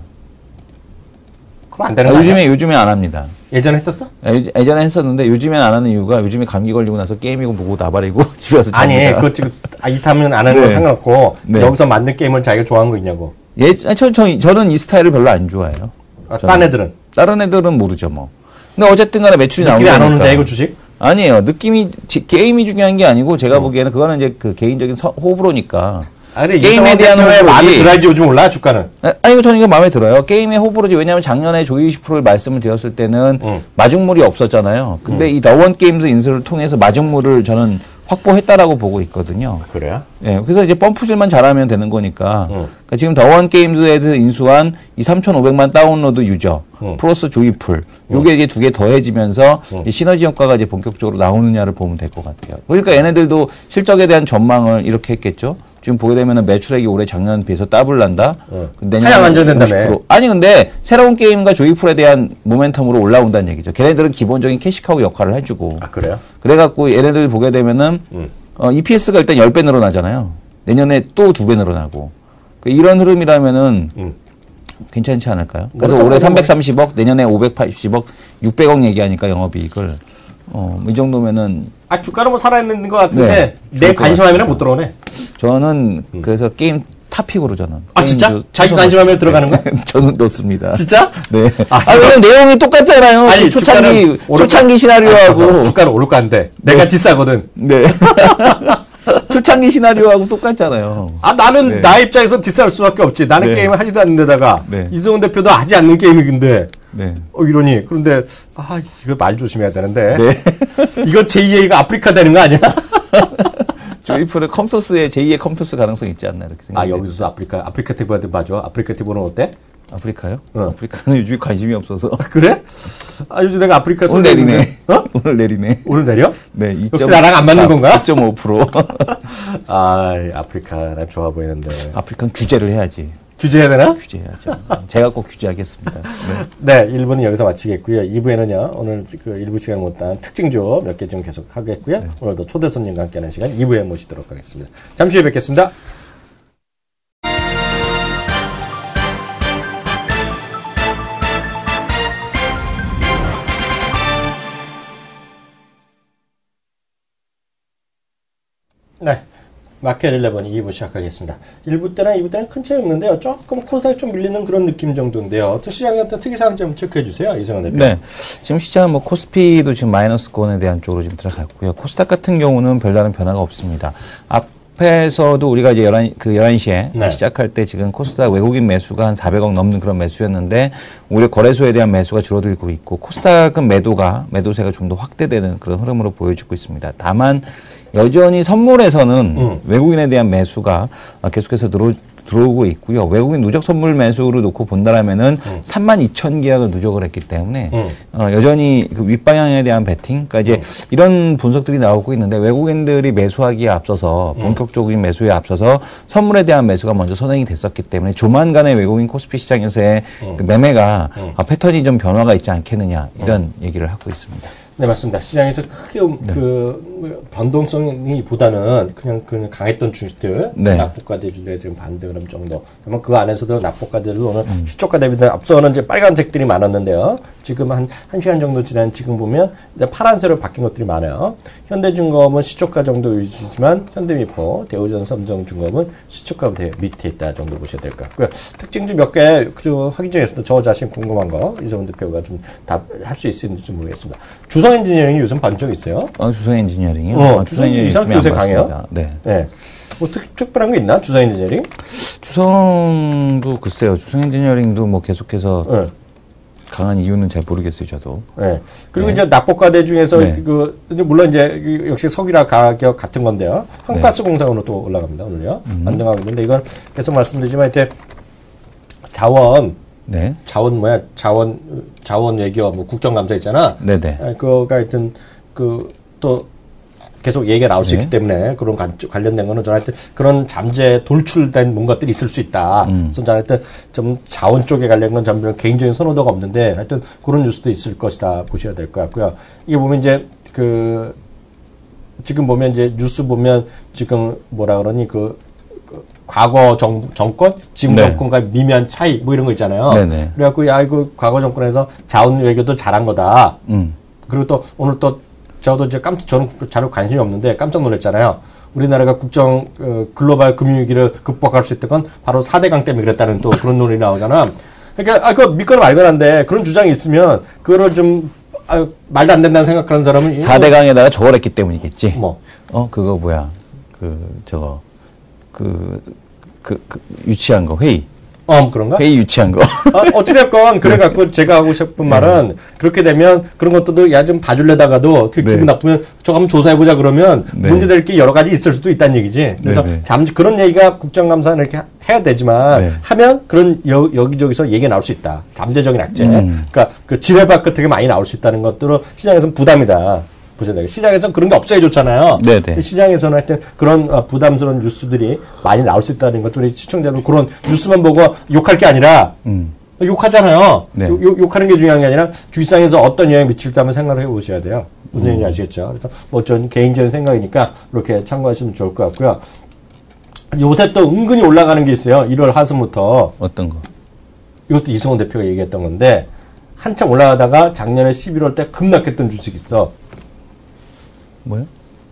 그럼 안 되는 거야? 요즘에 안 합니다. 예전에 했었어? 예전에 했었는데 요즘엔 안 하는 이유가 요즘에 감기 걸리고 나서 게임이고 뭐고 나발이고 집에 와서 잡니다. 아니 그거 지금 이타면 안 하는 거 상관없고 여기서 만든 게임을 자기가 좋아하는 거 있냐고. 저는 이 스타일을 별로 안 좋아해요. 다른 애들은? 다른 애들은 모르죠 뭐. 근데 어쨌든 간에 매출이 나오니까. 느낌이 안 오는데 이거 주식? 아니에요. 게임이 중요한 게 아니고 제가 보기에는 그거는 이제 개인적인 호불호니까. 게임에 대한 호불호지. 마음에 들어야지 요즘 올라 주가는. 아니 저는 이거 마음에 들어요. 게임의 호불호지. 왜냐하면 작년에 조이20%를 말씀을 드렸을 때는 마중물이 없었잖아요. 근데 이 더원 게임즈 인수를 통해서 마중물을 저는 확보했다라고 보고 있거든요. 그래요? 예. 그래서 이제 펌프질만 잘하면 되는 거니까. 그러니까 지금 더원 게임즈에서 인수한 이 3,500만 다운로드 유저 플러스 조이풀 요게 이제 두 개 더해지면서 이제 시너지 효과가 이제 본격적으로 나오느냐를 보면 될 것 같아요. 그러니까 얘네들도 실적에 대한 전망을 이렇게 했겠죠. 지금 보게 되면은 매출액이 올해 작년 비해서 더블 난다. 하향 안정된다며. 아니 근데 새로운 게임과 조이풀에 대한 모멘텀으로 올라온다는 얘기죠. 걔네들은 기본적인 캐시카우 역할을 해주고. 그래요? 그래갖고 얘네들 보게 되면은 EPS가 일단 10배 늘어나잖아요. 내년에 또 2배 늘어나고. 이런 흐름이라면은 괜찮지 않을까요? 그래서 올해 330억, 내년에 580억, 600억 얘기하니까 영업이익을. 이 정도면은. 주가는 뭐 살아있는 것 같은데, 네, 내 관심하면 못 들어오네. 저는, 그래서 게임 탑픽으로 저는. 진짜? 자기 관심하면 들어가는 거야? 저는 넣습니다. 진짜? 네. 왜냐면 내용이 똑같잖아요. 아니, 초창기 시나리오하고. 주가는 오를 거 한데, 내가 디싸거든. 네. 초창기 시나리오하고 똑같잖아요. 나는 나 입장에서 디쌀 수밖에 없지. 나는 게임을 하지도 않는데다가 이승훈 대표도 하지 않는 게임인데 이러니 그런데 이거 말 조심해야 되는데 이거 제2A가 아프리카 되는 거 아니야? 조이풀의 컴투스의 제2의 컴투스 가능성이 있지 않나 이렇게 생각해요. 여기서 아프리카 TV한테 봐줘. 아프리카 TV는 어때? 아프리카요? 아프리카는 요즘에 관심이 없어서. 그래? 요즘 내가 아프리카 오늘 내리네. 오늘 내리네. 오늘 내려? 네. 역시 나랑 안 맞는 건가? 2.5%. 아프리카 난 좋아 보이는데. 아프리카는 규제를 해야지. 규제해야 되나? 규제해야죠. 제가 꼭 규제하겠습니다. 네, 1부는 여기서 마치겠고요. 2부에는요, 오늘 그 일부 시간 못한 특징주 몇 개 좀 계속 하겠고요. 오늘도 초대 손님과 함께하는 시간 2부에 모시도록 하겠습니다. 잠시 후에 뵙겠습니다. 네. 마켓 11 2부 시작하겠습니다. 1부 때랑 2부 때는 큰 차이 없는데요. 조금 코스닥이 좀 밀리는 그런 느낌 정도인데요. 시장의 어떤 특이사항 좀 체크해 주세요. 이승훈 대표. 네. 지금 시장은 코스피도 지금 마이너스권에 대한 쪽으로 지금 들어갔고요. 코스닥 같은 경우는 별다른 변화가 없습니다. 앞에서도 우리가 이제 11시에 시작할 때 지금 코스닥 외국인 매수가 한 400억 넘는 그런 매수였는데 오히려 거래소에 대한 매수가 줄어들고 있고 코스닥은 매도세가 좀 더 확대되는 그런 흐름으로 보여지고 있습니다. 다만 여전히 선물에서는 외국인에 대한 매수가 계속해서 들어오고 있고요. 외국인 누적 선물 매수로 놓고 본다라면은 32,000 계약을 누적을 했기 때문에 여전히 그 윗방향에 대한 베팅, 그러니까 이제 이런 분석들이 나오고 있는데 외국인들이 매수하기에 앞서서 본격적인 매수에 앞서서 선물에 대한 매수가 먼저 선행이 됐었기 때문에 조만간에 외국인 코스피 시장에서의 그 매매가 패턴이 좀 변화가 있지 않겠느냐 이런 얘기를 하고 있습니다. 네, 맞습니다. 시장에서 크게 변동성이 보다는 그냥 강했던 주식들, 낙폭과 대주들의 지금 반대 그럼 정도. 그러면 그 안에서도 낙폭과 대주들 오늘 시초가 대비된 앞서는 이제 빨간색들이 많았는데요. 지금 한 시간 정도 지난 지금 보면 이제 파란색으로 바뀐 것들이 많아요. 현대중공업은 시초가 정도 유지지만 현대미포, 대우전, 삼성중공업은 시초가 밑에 있다 정도 보셔야 될 것 같고요. 특징 몇 개 확인 중에서도 저 자신 궁금한 거 이승훈 대표가 좀 답할 수 있을지 좀 모르겠습니다. 주성 엔지니어링이 요즘 반 적 있어요? 주성 엔지니어링이요? 주성 엔지니어링 요새 강해요? 네. 뭐 특별한 거 있나? 주성 엔지니어링? 주성도 글쎄요. 주성 엔지니어링도 뭐 계속해서 강한 이유는 잘 모르겠어요, 저도. 네. 그리고 이제 납법과대 중에서 물론 이제 역시 석유라 가격 같은 건데요. 한가스 공사원으로 또 올라갑니다, 오늘요. 안정하고 있는데 이건 계속 말씀드리지만 이제 자원 외교, 뭐 국정감사 있잖아. 네네. 그거가 하여튼, 또 계속 얘기가 나올 수 있기 때문에 그런 관련된 거는 저는 하여튼 그런 잠재 돌출된 뭔가들이 있을 수 있다. 그래서 저는 하여튼 좀 자원 쪽에 관련 건 전부 개인적인 선호도가 없는데 하여튼 그런 뉴스도 있을 것이다 보셔야 될 것 같고요. 이게 보면 이제 지금 보면 이제 뉴스 보면 지금 뭐라 그러니 과거 정권, 지금 정권과 미미한 차이, 뭐 이런 거 있잖아요. 그래갖고, 이거 과거 정권에서 자원 외교도 잘한 거다. 그리고 또, 오늘 또, 저도 이제 저는 자료 관심이 없는데 깜짝 놀랐잖아요. 우리나라가 글로벌 금융위기를 극복할 수 있던 건 바로 4대강 때문에 그랬다는 또 그런 논리 나오잖아. 그러니까, 그거 믿거나 말거나인데 그런 주장이 있으면, 그거를 좀, 말도 안 된다는 생각하는 사람은. 4대강에다가 저걸 했기 때문이겠지. 뭐. 그거 뭐야. 유치한 거, 회의. 그런가? 회의 유치한 거. 어찌됐건, 그래갖고 제가 하고 싶은 말은, 그렇게 되면 그런 것도 좀 봐줄래다가도 기분 나쁘면 저거 한번 조사해보자 그러면 문제될 게 여러 가지 있을 수도 있다는 얘기지. 그래서 그런 얘기가 국정감사는 이렇게 해야 되지만, 하면 그런 여기저기서 얘기가 나올 수 있다. 잠재적인 악재. 그러니까 지뢰밭 같은 게 많이 나올 수 있다는 것들은 시장에서는 부담이다. 시장에서 그런 게 없어야 좋잖아요. 시장에서는 하여튼 그런 부담스러운 뉴스들이 많이 나올 수 있다는 것들이 시청자들 그런 뉴스만 보고 욕할 게 아니라 욕하잖아요. 욕하는 게 중요한 게 아니라 주식시장에서 어떤 영향을 미칠까 한번 생각을 해보셔야 돼요. 무슨 얘기인지 아시겠죠? 그래서 뭐 전 개인적인 생각이니까 그렇게 참고하시면 좋을 것 같고요. 요새 또 은근히 올라가는 게 있어요. 1월 하순부터. 어떤 거? 이것도 이승훈 대표가 얘기했던 건데 한참 올라가다가 작년에 11월 때 급락했던 주식이 있어. 뭐요?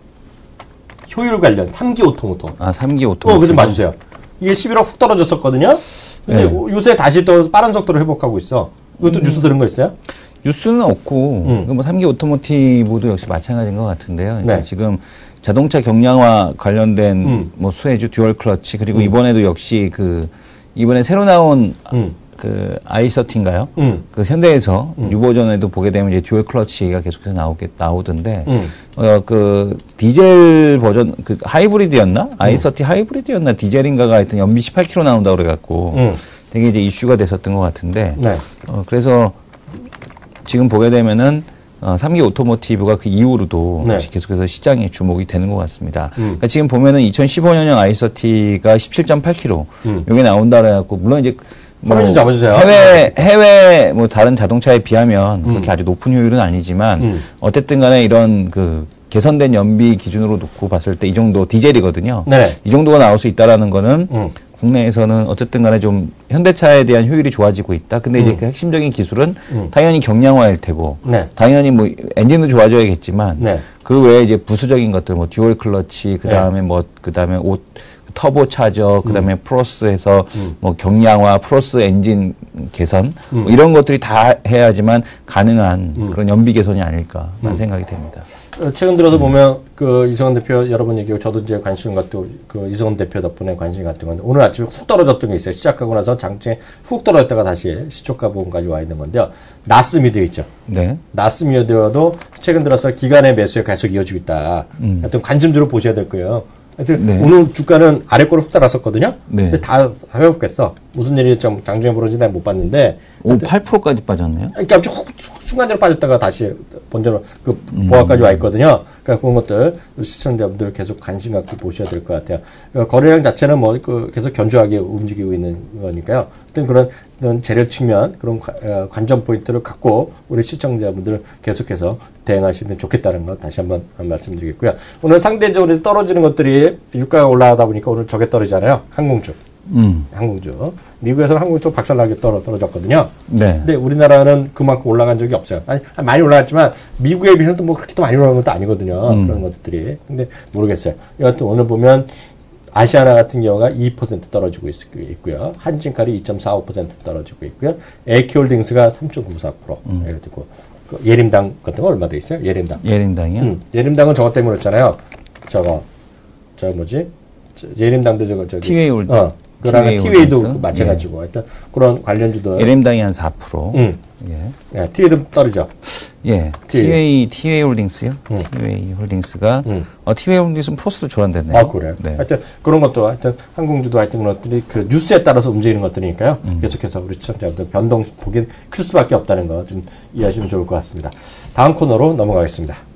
효율 관련 3기 오토모토. 아, 3기 오토모토. 그거 좀 봐주세요. 이게 11월 훅 떨어졌었거든요. 근데 요새 다시 또 빠른 속도로 회복하고 있어. 이것도 뉴스 들은 거 있어요? 뉴스는 없고 뭐 3기 오토모티브도 역시 마찬가지인 것 같은데요. 그러니까 지금 자동차 경량화 관련된 뭐 수혜주 듀얼 클러치 그리고 이번에도 역시 이번에 새로 나온 그 i30인가요? 그 현대에서 뉴버전에도 보게 되면 이제 듀얼 클러치가 계속해서 나오던데 그 디젤 버전 그 하이브리드였나? i30 하이브리드였나? 디젤인가가 하여튼 연비 18km 나온다고 그래갖고 되게 이제 이슈가 됐었던 것 같은데 그래서 지금 보게 되면은 3기 오토모티브가 그 이후로도 계속해서 시장에 주목이 되는 것 같습니다. 그러니까 지금 보면은 2015년형 i30가 17.8km 요게 나온다 그래갖고 물론 이제 좀 잡아주세요. 해외 뭐 다른 자동차에 비하면 그렇게 아주 높은 효율은 아니지만 어쨌든 간에 이런 그 개선된 연비 기준으로 놓고 봤을 때 이 정도 디젤이거든요. 이 정도가 나올 수 있다라는 거는 국내에서는 어쨌든 간에 좀 현대차에 대한 효율이 좋아지고 있다. 근데 이제 그 핵심적인 기술은 당연히 경량화일 테고 당연히 뭐 엔진도 좋아져야겠지만 그 외에 이제 부수적인 것들 뭐 듀얼 클러치 그다음에 그다음에 터보 차저, 그다음에 플러스해서 뭐 경량화, 플러스 엔진 개선 뭐 이런 것들이 다 해야지만 가능한 그런 연비 개선이 아닐까라는 생각이 됩니다. 최근 들어서 보면 그 이성원 대표 여러 번 얘기하고 저도 이제 관심 갖고 그 이성원 대표 덕분에 관심 갖던 건데 오늘 아침에 훅 떨어졌던 게 있어요. 시작하고 나서 장중에 훅 떨어졌다가 다시 시초가 부분까지 와 있는 건데요. 나스미드 있죠. 나스미드도 최근 들어서 기간의 매수에 계속 이어지고 있다. 하여튼 관심주로 보셔야 될 거예요. 하여튼 오늘 주가는 아래꼬로 훅 달았었거든요. 근데 다 회복했어. 무슨 일이 좀 장중에 벌어진지 난 못 봤는데. 8%까지 빠졌네요. 그러니까 순간적으로 빠졌다가 다시 본전으로 그 보합까지 와 있거든요. 그러니까 그런 것들 시청자분들 계속 관심 갖고 보셔야 될 것 같아요. 그러니까 거래량 자체는 뭐 계속 견조하게 움직이고 있는 거니까요. 하여튼 그런 재료 측면 그런 관전 포인트를 갖고 우리 시청자분들 계속해서 대응하시면 좋겠다는 거 다시 한번 말씀드리겠고요. 오늘 상대적으로 떨어지는 것들이 유가가 올라가다 보니까 오늘 저게 떨어지잖아요. 항공주. 항공주. 미국에서는 항공주 박살나게 떨어졌거든요. 근데 우리나라는 그만큼 올라간 적이 없어요. 아니, 많이 올라갔지만 미국에 비해서는 또 뭐 그렇게 또 많이 올라간 것도 아니거든요. 그런 것들이. 근데 모르겠어요. 여하튼 오늘 보면 아시아나 같은 경우가 2% 떨어지고 있고요. 한진칼이 2.45% 떨어지고 있고요. AK홀딩스가 3.94%. 그리고 그 예림당 같은 거 얼마 돼 있어요? 예림당이요? 예림당은 저것 때문에 그렇잖아요. 예림당도 저기. 티웨이 홀딩. 그러나 티웨이도 마찬가지고 하여튼 그런 관련주도 예림당이 한 4%. 티웨이도 떨어져. 티웨이 홀딩스요? 티웨이 홀딩스가 티웨이 홀딩스는 플러스로 전환됐네요. 아, 그래요? 하여튼 그런 것도 하여튼 항공주도 하여튼 그런 것들이 그 뉴스에 따라서 움직이는 것들이니까요. 계속해서 우리 시청자분들 변동 보긴 클 수밖에 없다는 거 좀 이해하시면 좋을 것 같습니다. 다음 코너로 넘어가겠습니다.